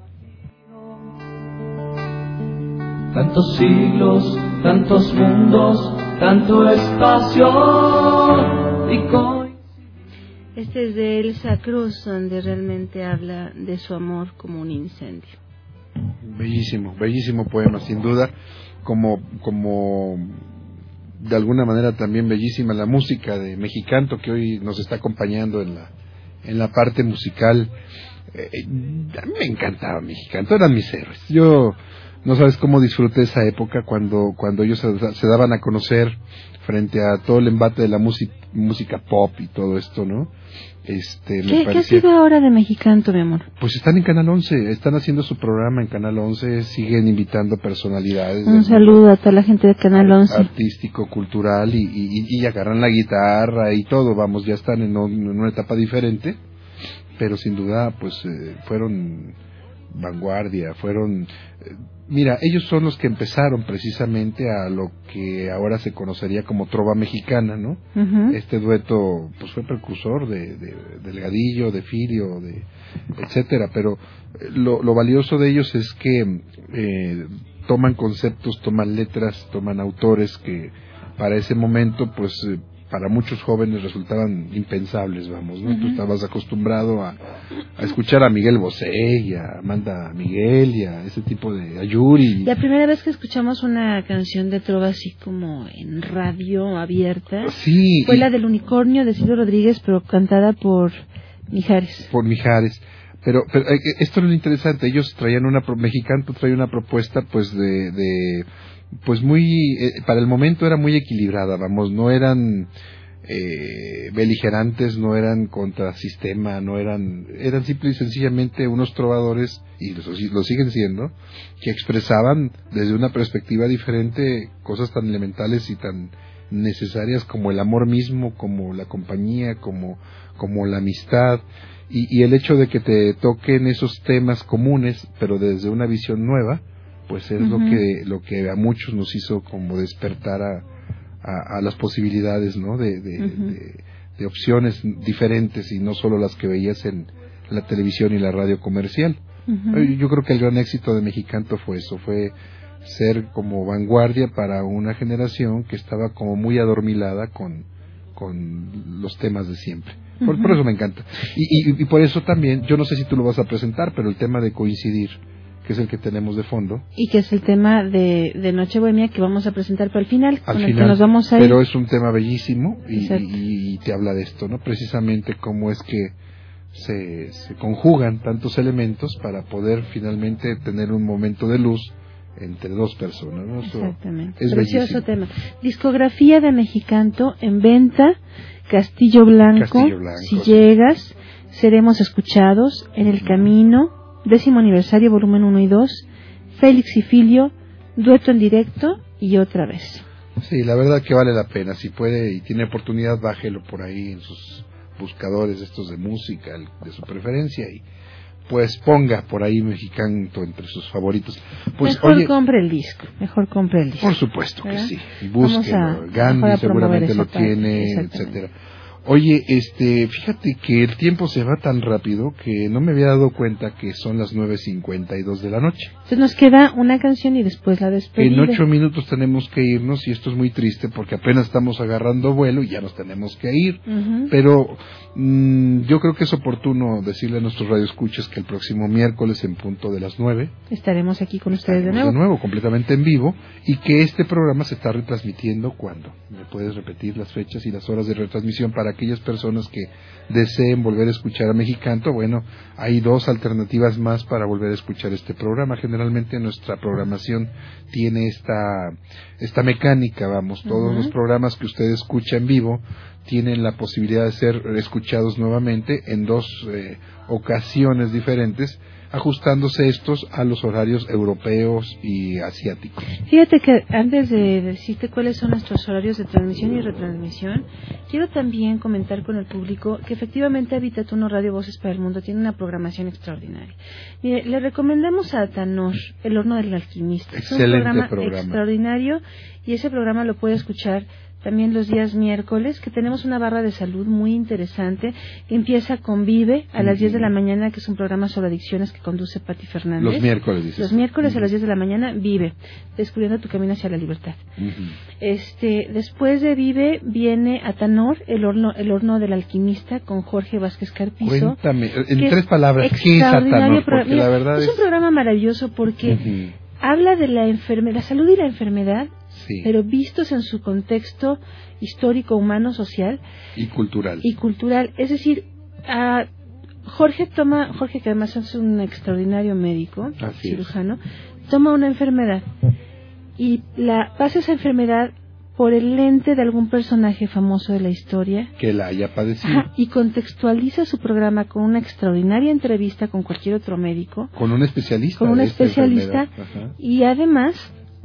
Tantos siglos, tantos mundos, tanto espacio y con... Este es de Elsa Cruz, donde realmente habla de su amor como un incendio. Bellísimo, bellísimo poema, sin duda, como, como de alguna manera también bellísima la música de Mexicanto, que hoy nos está acompañando en la, en la parte musical. Eh, a mí me encantaba Mexicanto, eran mis héroes. Yo... No sabes cómo disfruté esa época cuando cuando ellos se, se daban a conocer frente a todo el embate de la música música pop y todo esto, ¿no? Este, me ¿Qué, parecía... ¿Qué ha sido ahora de Mexicanto, mi amor? Pues están en Canal once, están haciendo su programa en Canal once, siguen invitando personalidades. Un saludo a toda la gente de Canal once. Artístico, cultural, y, y, y agarran la guitarra y todo, vamos, ya están en, un, en una etapa diferente, pero sin duda, pues, eh, fueron vanguardia, fueron... Eh, Mira, ellos son los que empezaron precisamente a lo que ahora se conocería como trova mexicana, ¿no? Uh-huh. Este dueto, pues fue precursor de, de, de Delgadillo, de Filio, de etcétera, pero lo, lo valioso de ellos es que eh, toman conceptos, toman letras, toman autores que para ese momento, pues eh, para muchos jóvenes resultaban impensables, vamos, ¿no? Uh-huh. Tú estabas acostumbrado a, a escuchar a Miguel Bosé y a Amanda Miguel y a ese tipo de, a Yuri. La primera vez que escuchamos una canción de trova así como en radio abierta, sí, fue y... la del Unicornio de Silvio Rodríguez, pero cantada por Mijares. Por Mijares. Pero, pero eh, esto es lo interesante, ellos traían una, Mexicano traía una propuesta pues de, de pues muy, eh, para el momento era muy equilibrada, vamos, no eran eh, beligerantes, no eran contra sistema, no eran, eran simple y sencillamente unos trovadores, y lo, lo siguen siendo, que expresaban desde una perspectiva diferente cosas tan elementales y tan necesarias como el amor mismo, como la compañía, como, como la amistad, y, y el hecho de que te toquen esos temas comunes, pero desde una visión nueva, pues es uh-huh. lo que lo que a muchos nos hizo como despertar a, a, a las posibilidades, ¿no? De, de, uh-huh. de, de opciones diferentes y no solo las que veías en la televisión y la radio comercial. Uh-huh. Yo creo que el gran éxito de Mexicanto fue eso, fue ser como vanguardia para una generación que estaba como muy adormilada con, con los temas de siempre. Por, uh-huh. por eso me encanta. Y, y, y por eso también, yo no sé si tú lo vas a presentar, pero el tema de coincidir, que es el que tenemos de fondo. Y que es el tema de, de Noche Bohemia que vamos a presentar para el final, al con final, el que nos vamos a ir. Pero es un tema bellísimo y, y, y te habla de esto, ¿no? Precisamente cómo es que se, se conjugan tantos elementos para poder finalmente tener un momento de luz entre dos personas, ¿no? Exactamente. Es precioso bellísimo. tema. Discografía de Mexicanto en venta, Castillo Blanco, Castillo Blanco si sí. llegas, seremos escuchados, En el Camino, décimo aniversario, volumen uno y dos, Félix y Filio, dueto en directo y otra vez. Sí, la verdad que vale la pena, si puede y tiene oportunidad, bájelo por ahí en sus buscadores estos de música, de su preferencia, y pues ponga por ahí Mexicanto entre sus favoritos. Pues, mejor oye, compre el disco, mejor compre el disco. Por supuesto ¿verdad? Que sí, búsquelo, Gandhi seguramente lo tiene, etcétera. Oye, este, fíjate que el tiempo se va tan rápido que no me había dado cuenta que son las nueve cincuenta y dos de la noche. Entonces nos queda una canción y después la despedida. En ocho minutos tenemos que irnos y esto es muy triste porque apenas estamos agarrando vuelo y ya nos tenemos que ir. Uh-huh. Pero mmm, yo creo que es oportuno decirle a nuestros radioescuchas que el próximo miércoles en punto de las nueve estaremos aquí con ustedes de nuevo. de nuevo, completamente en vivo, y que este programa se está retransmitiendo ¿cuándo? ¿Me puedes repetir las fechas y las horas de retransmisión para aquellas personas que deseen volver a escuchar a Mexicanto? Bueno, hay dos alternativas más para volver a escuchar este programa. Generalmente nuestra programación tiene esta esta mecánica, vamos, todos uh-huh. los programas que usted escucha en vivo tienen la posibilidad de ser escuchados nuevamente en dos eh, ocasiones diferentes, ajustándose estos a los horarios europeos y asiáticos. Fíjate que antes de decirte cuáles son nuestros horarios de transmisión y retransmisión, quiero también comentar con el público que efectivamente Habitat uno Radio Voces para el Mundo tiene una programación extraordinaria. Mire, le recomendamos a Atanor, El Horno del Alquimista. Excelente es un programa, programa extraordinario, y ese programa lo puede escuchar también los días miércoles, que tenemos una barra de salud muy interesante, que empieza con Vive a las uh-huh. diez de la mañana, que es un programa sobre adicciones que conduce Pati Fernández. Los miércoles, dices. Los miércoles uh-huh. a las diez de la mañana, Vive, descubriendo tu camino hacia la libertad. Uh-huh. Este, después de Vive viene Atanor, el horno, el horno del alquimista, con Jorge Vázquez Carpizo. Cuéntame, en tres palabras, ¿qué es Atanor? Porque Mira, la verdad es, es un programa maravilloso porque uh-huh. habla de la enfermedad, la salud y la enfermedad, sí. pero vistos en su contexto histórico, humano, social y cultural. Y cultural, es decir, a Jorge toma, Jorge que además es un extraordinario médico, Así cirujano, es. toma una enfermedad y la pasa esa enfermedad por el lente de algún personaje famoso de la historia que la haya padecido. Ajá, y contextualiza su programa con una extraordinaria entrevista con cualquier otro médico, con un especialista, con un especialista y además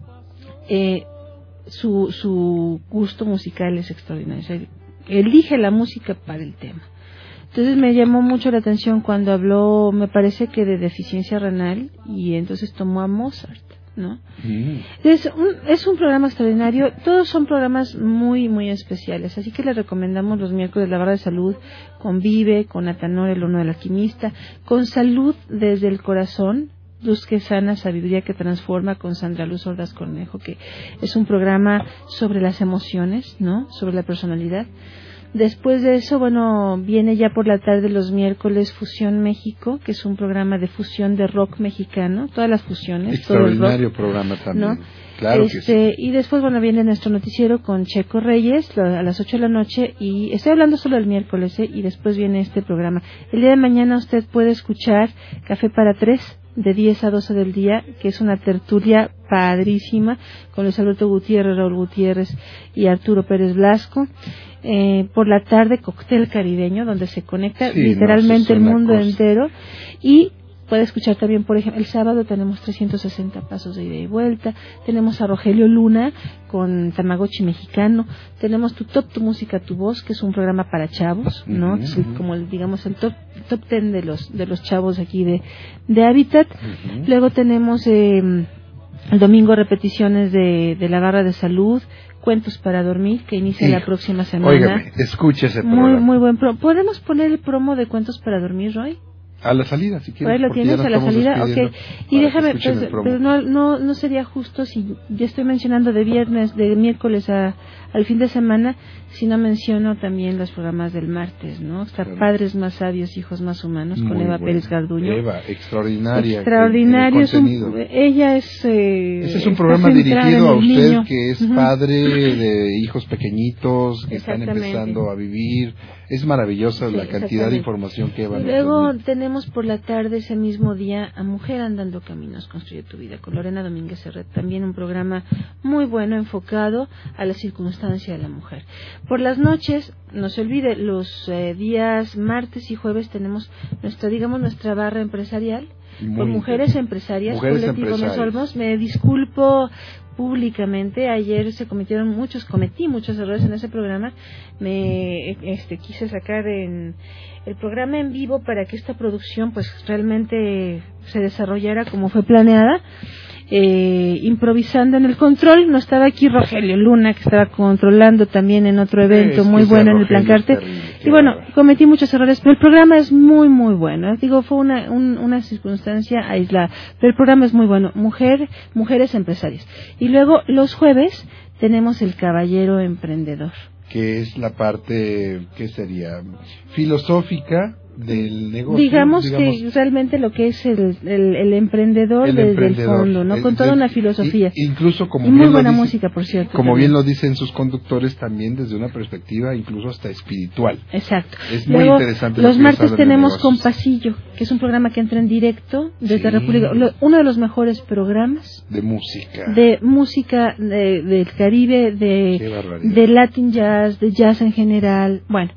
eh, Su, su gusto musical es extraordinario. O sea, elige la música para el tema. Entonces me llamó mucho la atención cuando habló, me parece que de deficiencia renal, y entonces tomó a Mozart, ¿no? Mm. Es, un, es un programa extraordinario. Todos son programas muy, muy especiales. Así que les recomendamos los miércoles la barra de salud con Vive, con Atanor, el horno del alquimista, con Salud desde el corazón, Luz que sana, sabiduría que transforma, con Sandra Luz Ordaz Cornejo, que es un programa sobre las emociones, ¿no? Sobre la personalidad. Después de eso, bueno, viene ya por la tarde los miércoles Fusión México, que es un programa de fusión de rock mexicano, todas las fusiones. Extraordinario todo el rock, programa también. ¿No? Claro este, que sí. Y después, bueno, viene nuestro noticiero con Checo Reyes a las ocho de la noche, y estoy hablando solo del miércoles, ¿eh? Y después viene este programa. El día de mañana usted puede escuchar Café para Tres, de diez a doce del día, que es una tertulia padrísima, con Luis Alberto Gutiérrez, Raúl Gutiérrez y Arturo Pérez Blasco. Eh, por la tarde, Cóctel Caribeño, donde se conecta sí, literalmente no, el mundo cosa. entero. Y puede escuchar también, por ejemplo, el sábado tenemos trescientos sesenta pasos de ida y vuelta, tenemos a Rogelio Luna con Tamagotchi Mexicano, tenemos Tu Top, Tu Música, Tu Voz, que es un programa para chavos, ¿no? Uh-huh. Sí, como el, digamos el top top ten de los de los chavos aquí de, de Hábitat. Uh-huh. Luego tenemos eh, el domingo repeticiones de, de la barra de salud, Cuentos para dormir, que inicia Hijo. la próxima semana. Óigame, escuche ese programa. Muy, muy buen promo. ¿Podemos poner el promo de Cuentos para dormir, Roy? A la salida, si quieres. Ahí lo tienes, a la salida, ok. Y déjame, pues, pero no, no, no sería justo si ya estoy mencionando de viernes, de miércoles a, al fin de semana, si no menciono también los programas del martes, ¿no? Está claro. Padres más sabios, hijos más humanos, con Muy Eva buena. Pérez Garduño. Eva, extraordinaria. Extraordinario. Es un, ella es... Eh, Ese es un programa dirigido a usted niño. que es uh-huh. padre de hijos pequeñitos, que están empezando a vivir. Es maravillosa sí, la cantidad de información que Eva. Luego tenemos por la tarde ese mismo día a Mujer Andando Caminos, Construye tu Vida, con Lorena Domínguez Serret, también un programa muy bueno enfocado a la circunstancia de la mujer. Por las noches, no se olvide, los eh, días martes y jueves tenemos nuestra, digamos, nuestra barra empresarial, muy con mujeres empresarias, mujeres colectivo empresarias. Olmos. Me disculpo públicamente, ayer se cometieron muchos, cometí muchos errores en ese programa, me este, quise sacar en el programa en vivo para que esta producción pues realmente se desarrollara como fue planeada. Eh, improvisando en el control, no estaba aquí Rogelio Luna, que estaba controlando también en otro evento es muy bueno en el Plancarte, y bueno, cometí muchos errores, pero el programa es muy muy bueno, digo, fue una, un, una circunstancia aislada, pero el programa es muy bueno, mujer, mujeres empresarias, y luego los jueves tenemos el Caballero Emprendedor, que es la parte, ¿qué sería? Filosófica del negocio. Digamos, digamos que realmente lo que es el, el, el emprendedor el desde emprendedor, el fondo, ¿no? El, Con toda una filosofía. Incluso como y muy buena dice, música, por cierto. Como también. bien lo dicen sus conductores, también desde una perspectiva incluso hasta espiritual. Exacto. Es Luego, muy interesante. Los lo que martes tenemos Compasillo, que es un programa que entra en directo desde sí. República, lo, uno de los mejores programas de música, de música de, del Caribe, de, de Latin jazz, de jazz en general. Bueno.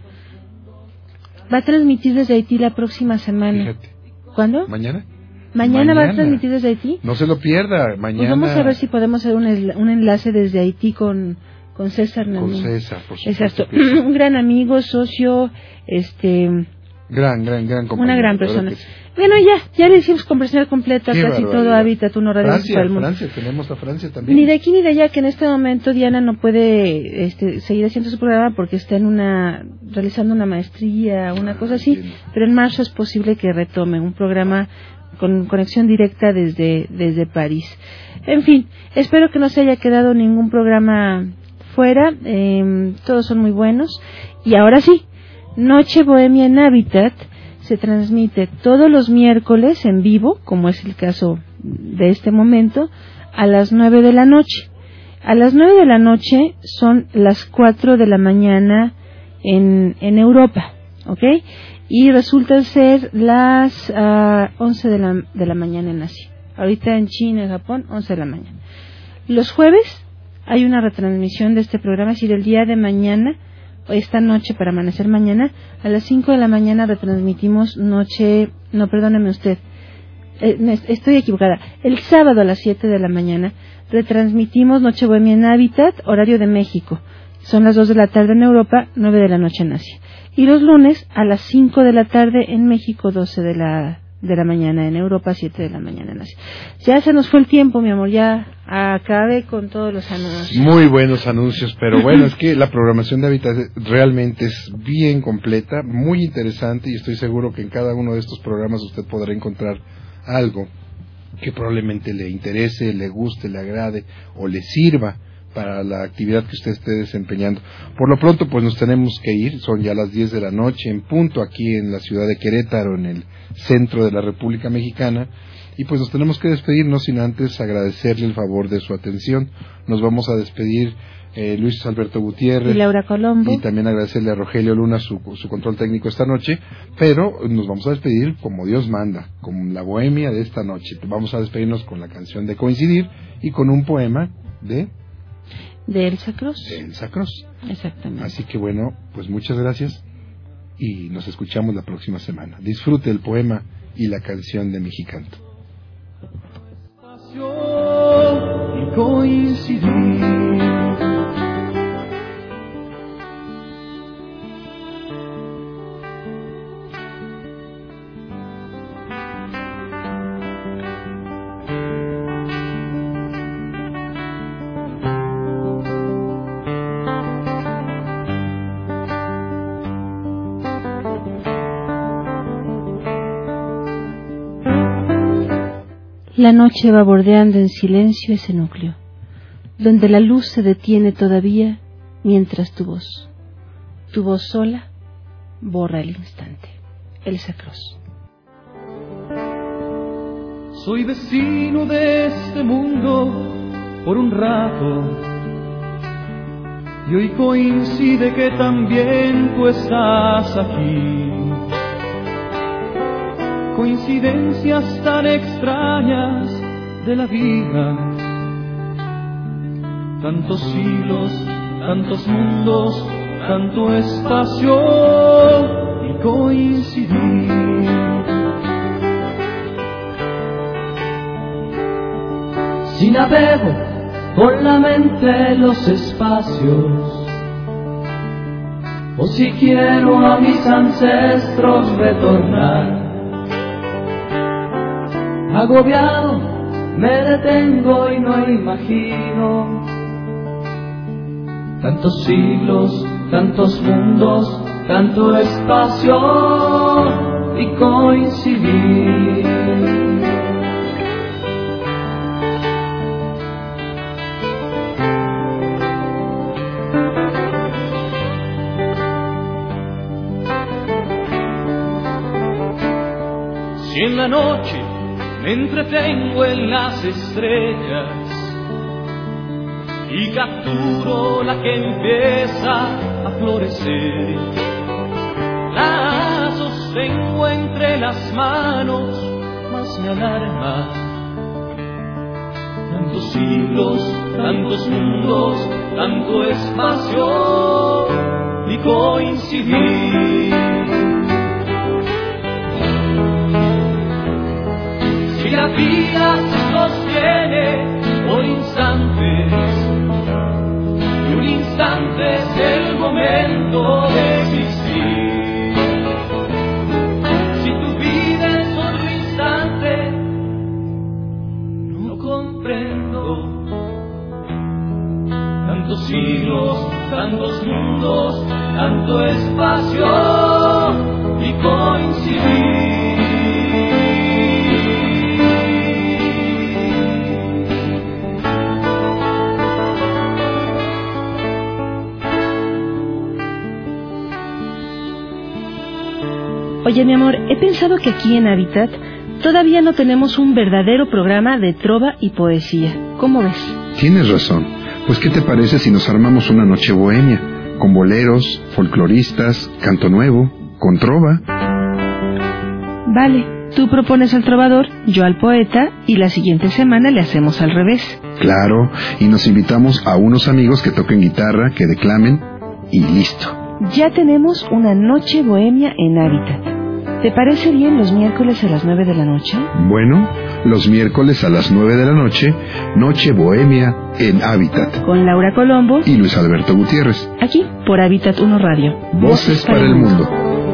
Va a transmitir desde Haití la próxima semana. Fíjate. ¿Cuándo? ¿Mañana? ¿Mañana? ¿Mañana va a transmitir desde Haití? No se lo pierda, mañana. Pues vamos a ver si podemos hacer un, un enlace desde Haití con, con César Con Namín. César, por supuesto. Exacto. Un gran amigo, socio, este... Gran, gran, gran compañero. Una gran persona. Sí. Bueno, ya, ya le hicimos conversación completa, Qué casi todo Hábitat, uno radio Francia, para el mundo. Francia, tenemos a Francia también. Ni de aquí ni de allá, que en este momento Diana no puede este, seguir haciendo su programa porque está en una, realizando una maestría, una ah, cosa así, entiendo. Pero en marzo es posible que retome un programa con conexión directa desde, desde París. En fin, espero que no se haya quedado ningún programa fuera, eh, todos son muy buenos. Y ahora sí, Noche Bohemia en Hábitat se transmite todos los miércoles en vivo, como es el caso de este momento, a las nueve de la noche. A las nueve de la noche son las cuatro de la mañana en, en Europa, ¿ok? Y resulta ser las uh, once de la, de la mañana en Asia. Ahorita en China, en Japón, once de la mañana. Los jueves hay una retransmisión de este programa, es decir, el día de mañana, esta noche para amanecer mañana, a las cinco de la mañana retransmitimos noche, no, perdóneme usted, eh, estoy equivocada, el sábado a las siete de la mañana retransmitimos Noche Bohemia en Hábitat, horario de México, son las dos de la tarde en Europa, nueve de la noche en Asia, y los lunes a las cinco de la tarde en México, doce de la de la mañana en Europa, siete de la mañana en Asia. Ya se nos fue el tiempo, mi amor, ya acabé con todos los anuncios. Muy buenos anuncios, pero bueno, es que la programación de Hábitat realmente es bien completa, muy interesante, y estoy seguro que en cada uno de estos programas usted podrá encontrar algo que probablemente le interese, le guste, le agrade o le sirva para la actividad que usted esté desempeñando. Por lo pronto, pues nos tenemos que ir, son ya las diez de la noche en punto aquí en la ciudad de Querétaro, en el centro de la República Mexicana, y pues nos tenemos que despedir, no sin antes agradecerle el favor de su atención. Nos vamos a despedir eh, Luis Alberto Gutiérrez y Laura Colombo, y también agradecerle a Rogelio Luna su, su control técnico esta noche, pero nos vamos a despedir como Dios manda, con la bohemia de esta noche. Vamos a despedirnos con la canción de Coincidir y con un poema de de Elsa Cruz. De Elsa Cruz. Exactamente. Así que bueno, pues muchas gracias y nos escuchamos la próxima semana. Disfrute el poema y la canción de Mexicanto. Y coincidir. La noche va bordeando en silencio ese núcleo, donde la luz se detiene todavía mientras tu voz, tu voz sola, borra el instante. Elsa Cruz. Soy vecino de este mundo por un rato y hoy coincide que también tú estás aquí. Coincidencias tan extrañas de la vida, tantos siglos, tantos mundos, tanto espacio y coincidir. Si navego con la mente los espacios, o si quiero a mis ancestros retornar, agobiado me detengo y no imagino tantos siglos, tantos mundos, tanto espacio y coincidir. Si en la noche me entretengo en las estrellas y capturo la que empieza a florecer, la sostengo entre las manos, mas me alarma tantos siglos, tantos mundos, tanto espacio y coincidir. Si la vida se sostiene por instantes, y un instante es el momento de existir. Si tu vida es otro instante, no comprendo tantos siglos, tantos mundos, tanto espacio y coincidir. Oye, mi amor, he pensado que aquí en Hábitat todavía no tenemos un verdadero programa de trova y poesía. ¿Cómo ves? Tienes razón. Pues, ¿qué te parece si nos armamos una noche bohemia? Con boleros, folcloristas, canto nuevo, con trova. Vale, tú propones al trovador, yo al poeta, y la siguiente semana le hacemos al revés. Claro, y nos invitamos a unos amigos que toquen guitarra, que declamen, y listo. Ya tenemos una noche bohemia en Hábitat. ¿Te parece bien los miércoles a las nueve de la noche? Bueno, los miércoles a las nueve de la noche, Noche Bohemia en Hábitat. Con Laura Colombo y Luis Alberto Gutiérrez. Aquí, por Hábitat uno Radio. Voces para el mundo.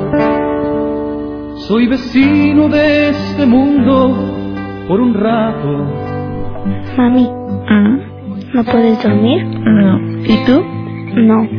Soy vecino de este mundo por un rato. Mami, ¿Mm? ¿no puedes dormir? No. ¿Y tú? No.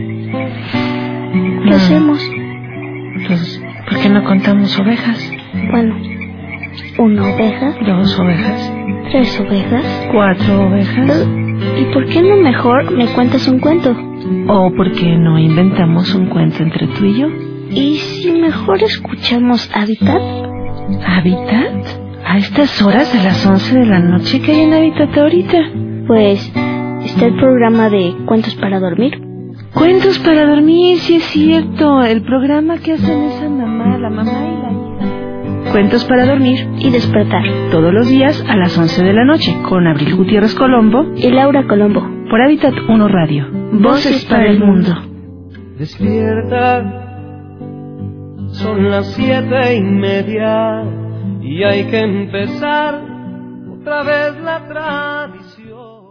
¿Qué hacemos? Pues, ¿por qué no contamos ovejas? Bueno, Una oveja. Dos ovejas. Tres ovejas. Cuatro ovejas. ¿Y por qué no mejor me cuentas un cuento? ¿O por qué no inventamos un cuento entre tú y yo? ¿Y si mejor escuchamos Hábitat? ¿Hábitat? ¿A estas horas de las once de la noche que hay en Hábitat ahorita? Pues está el programa de Cuentos para Dormir. Cuentos para dormir, sí es cierto. El programa que hacen esa mamá, la mamá y la hija. Cuentos para dormir y despertar. Todos los días a las once de la noche con Abril Gutiérrez Colombo y Laura Colombo. Por Hábitat uno Radio. Voces para el mundo. Despierta. Son las siete y media y hay que empezar otra vez la tradición.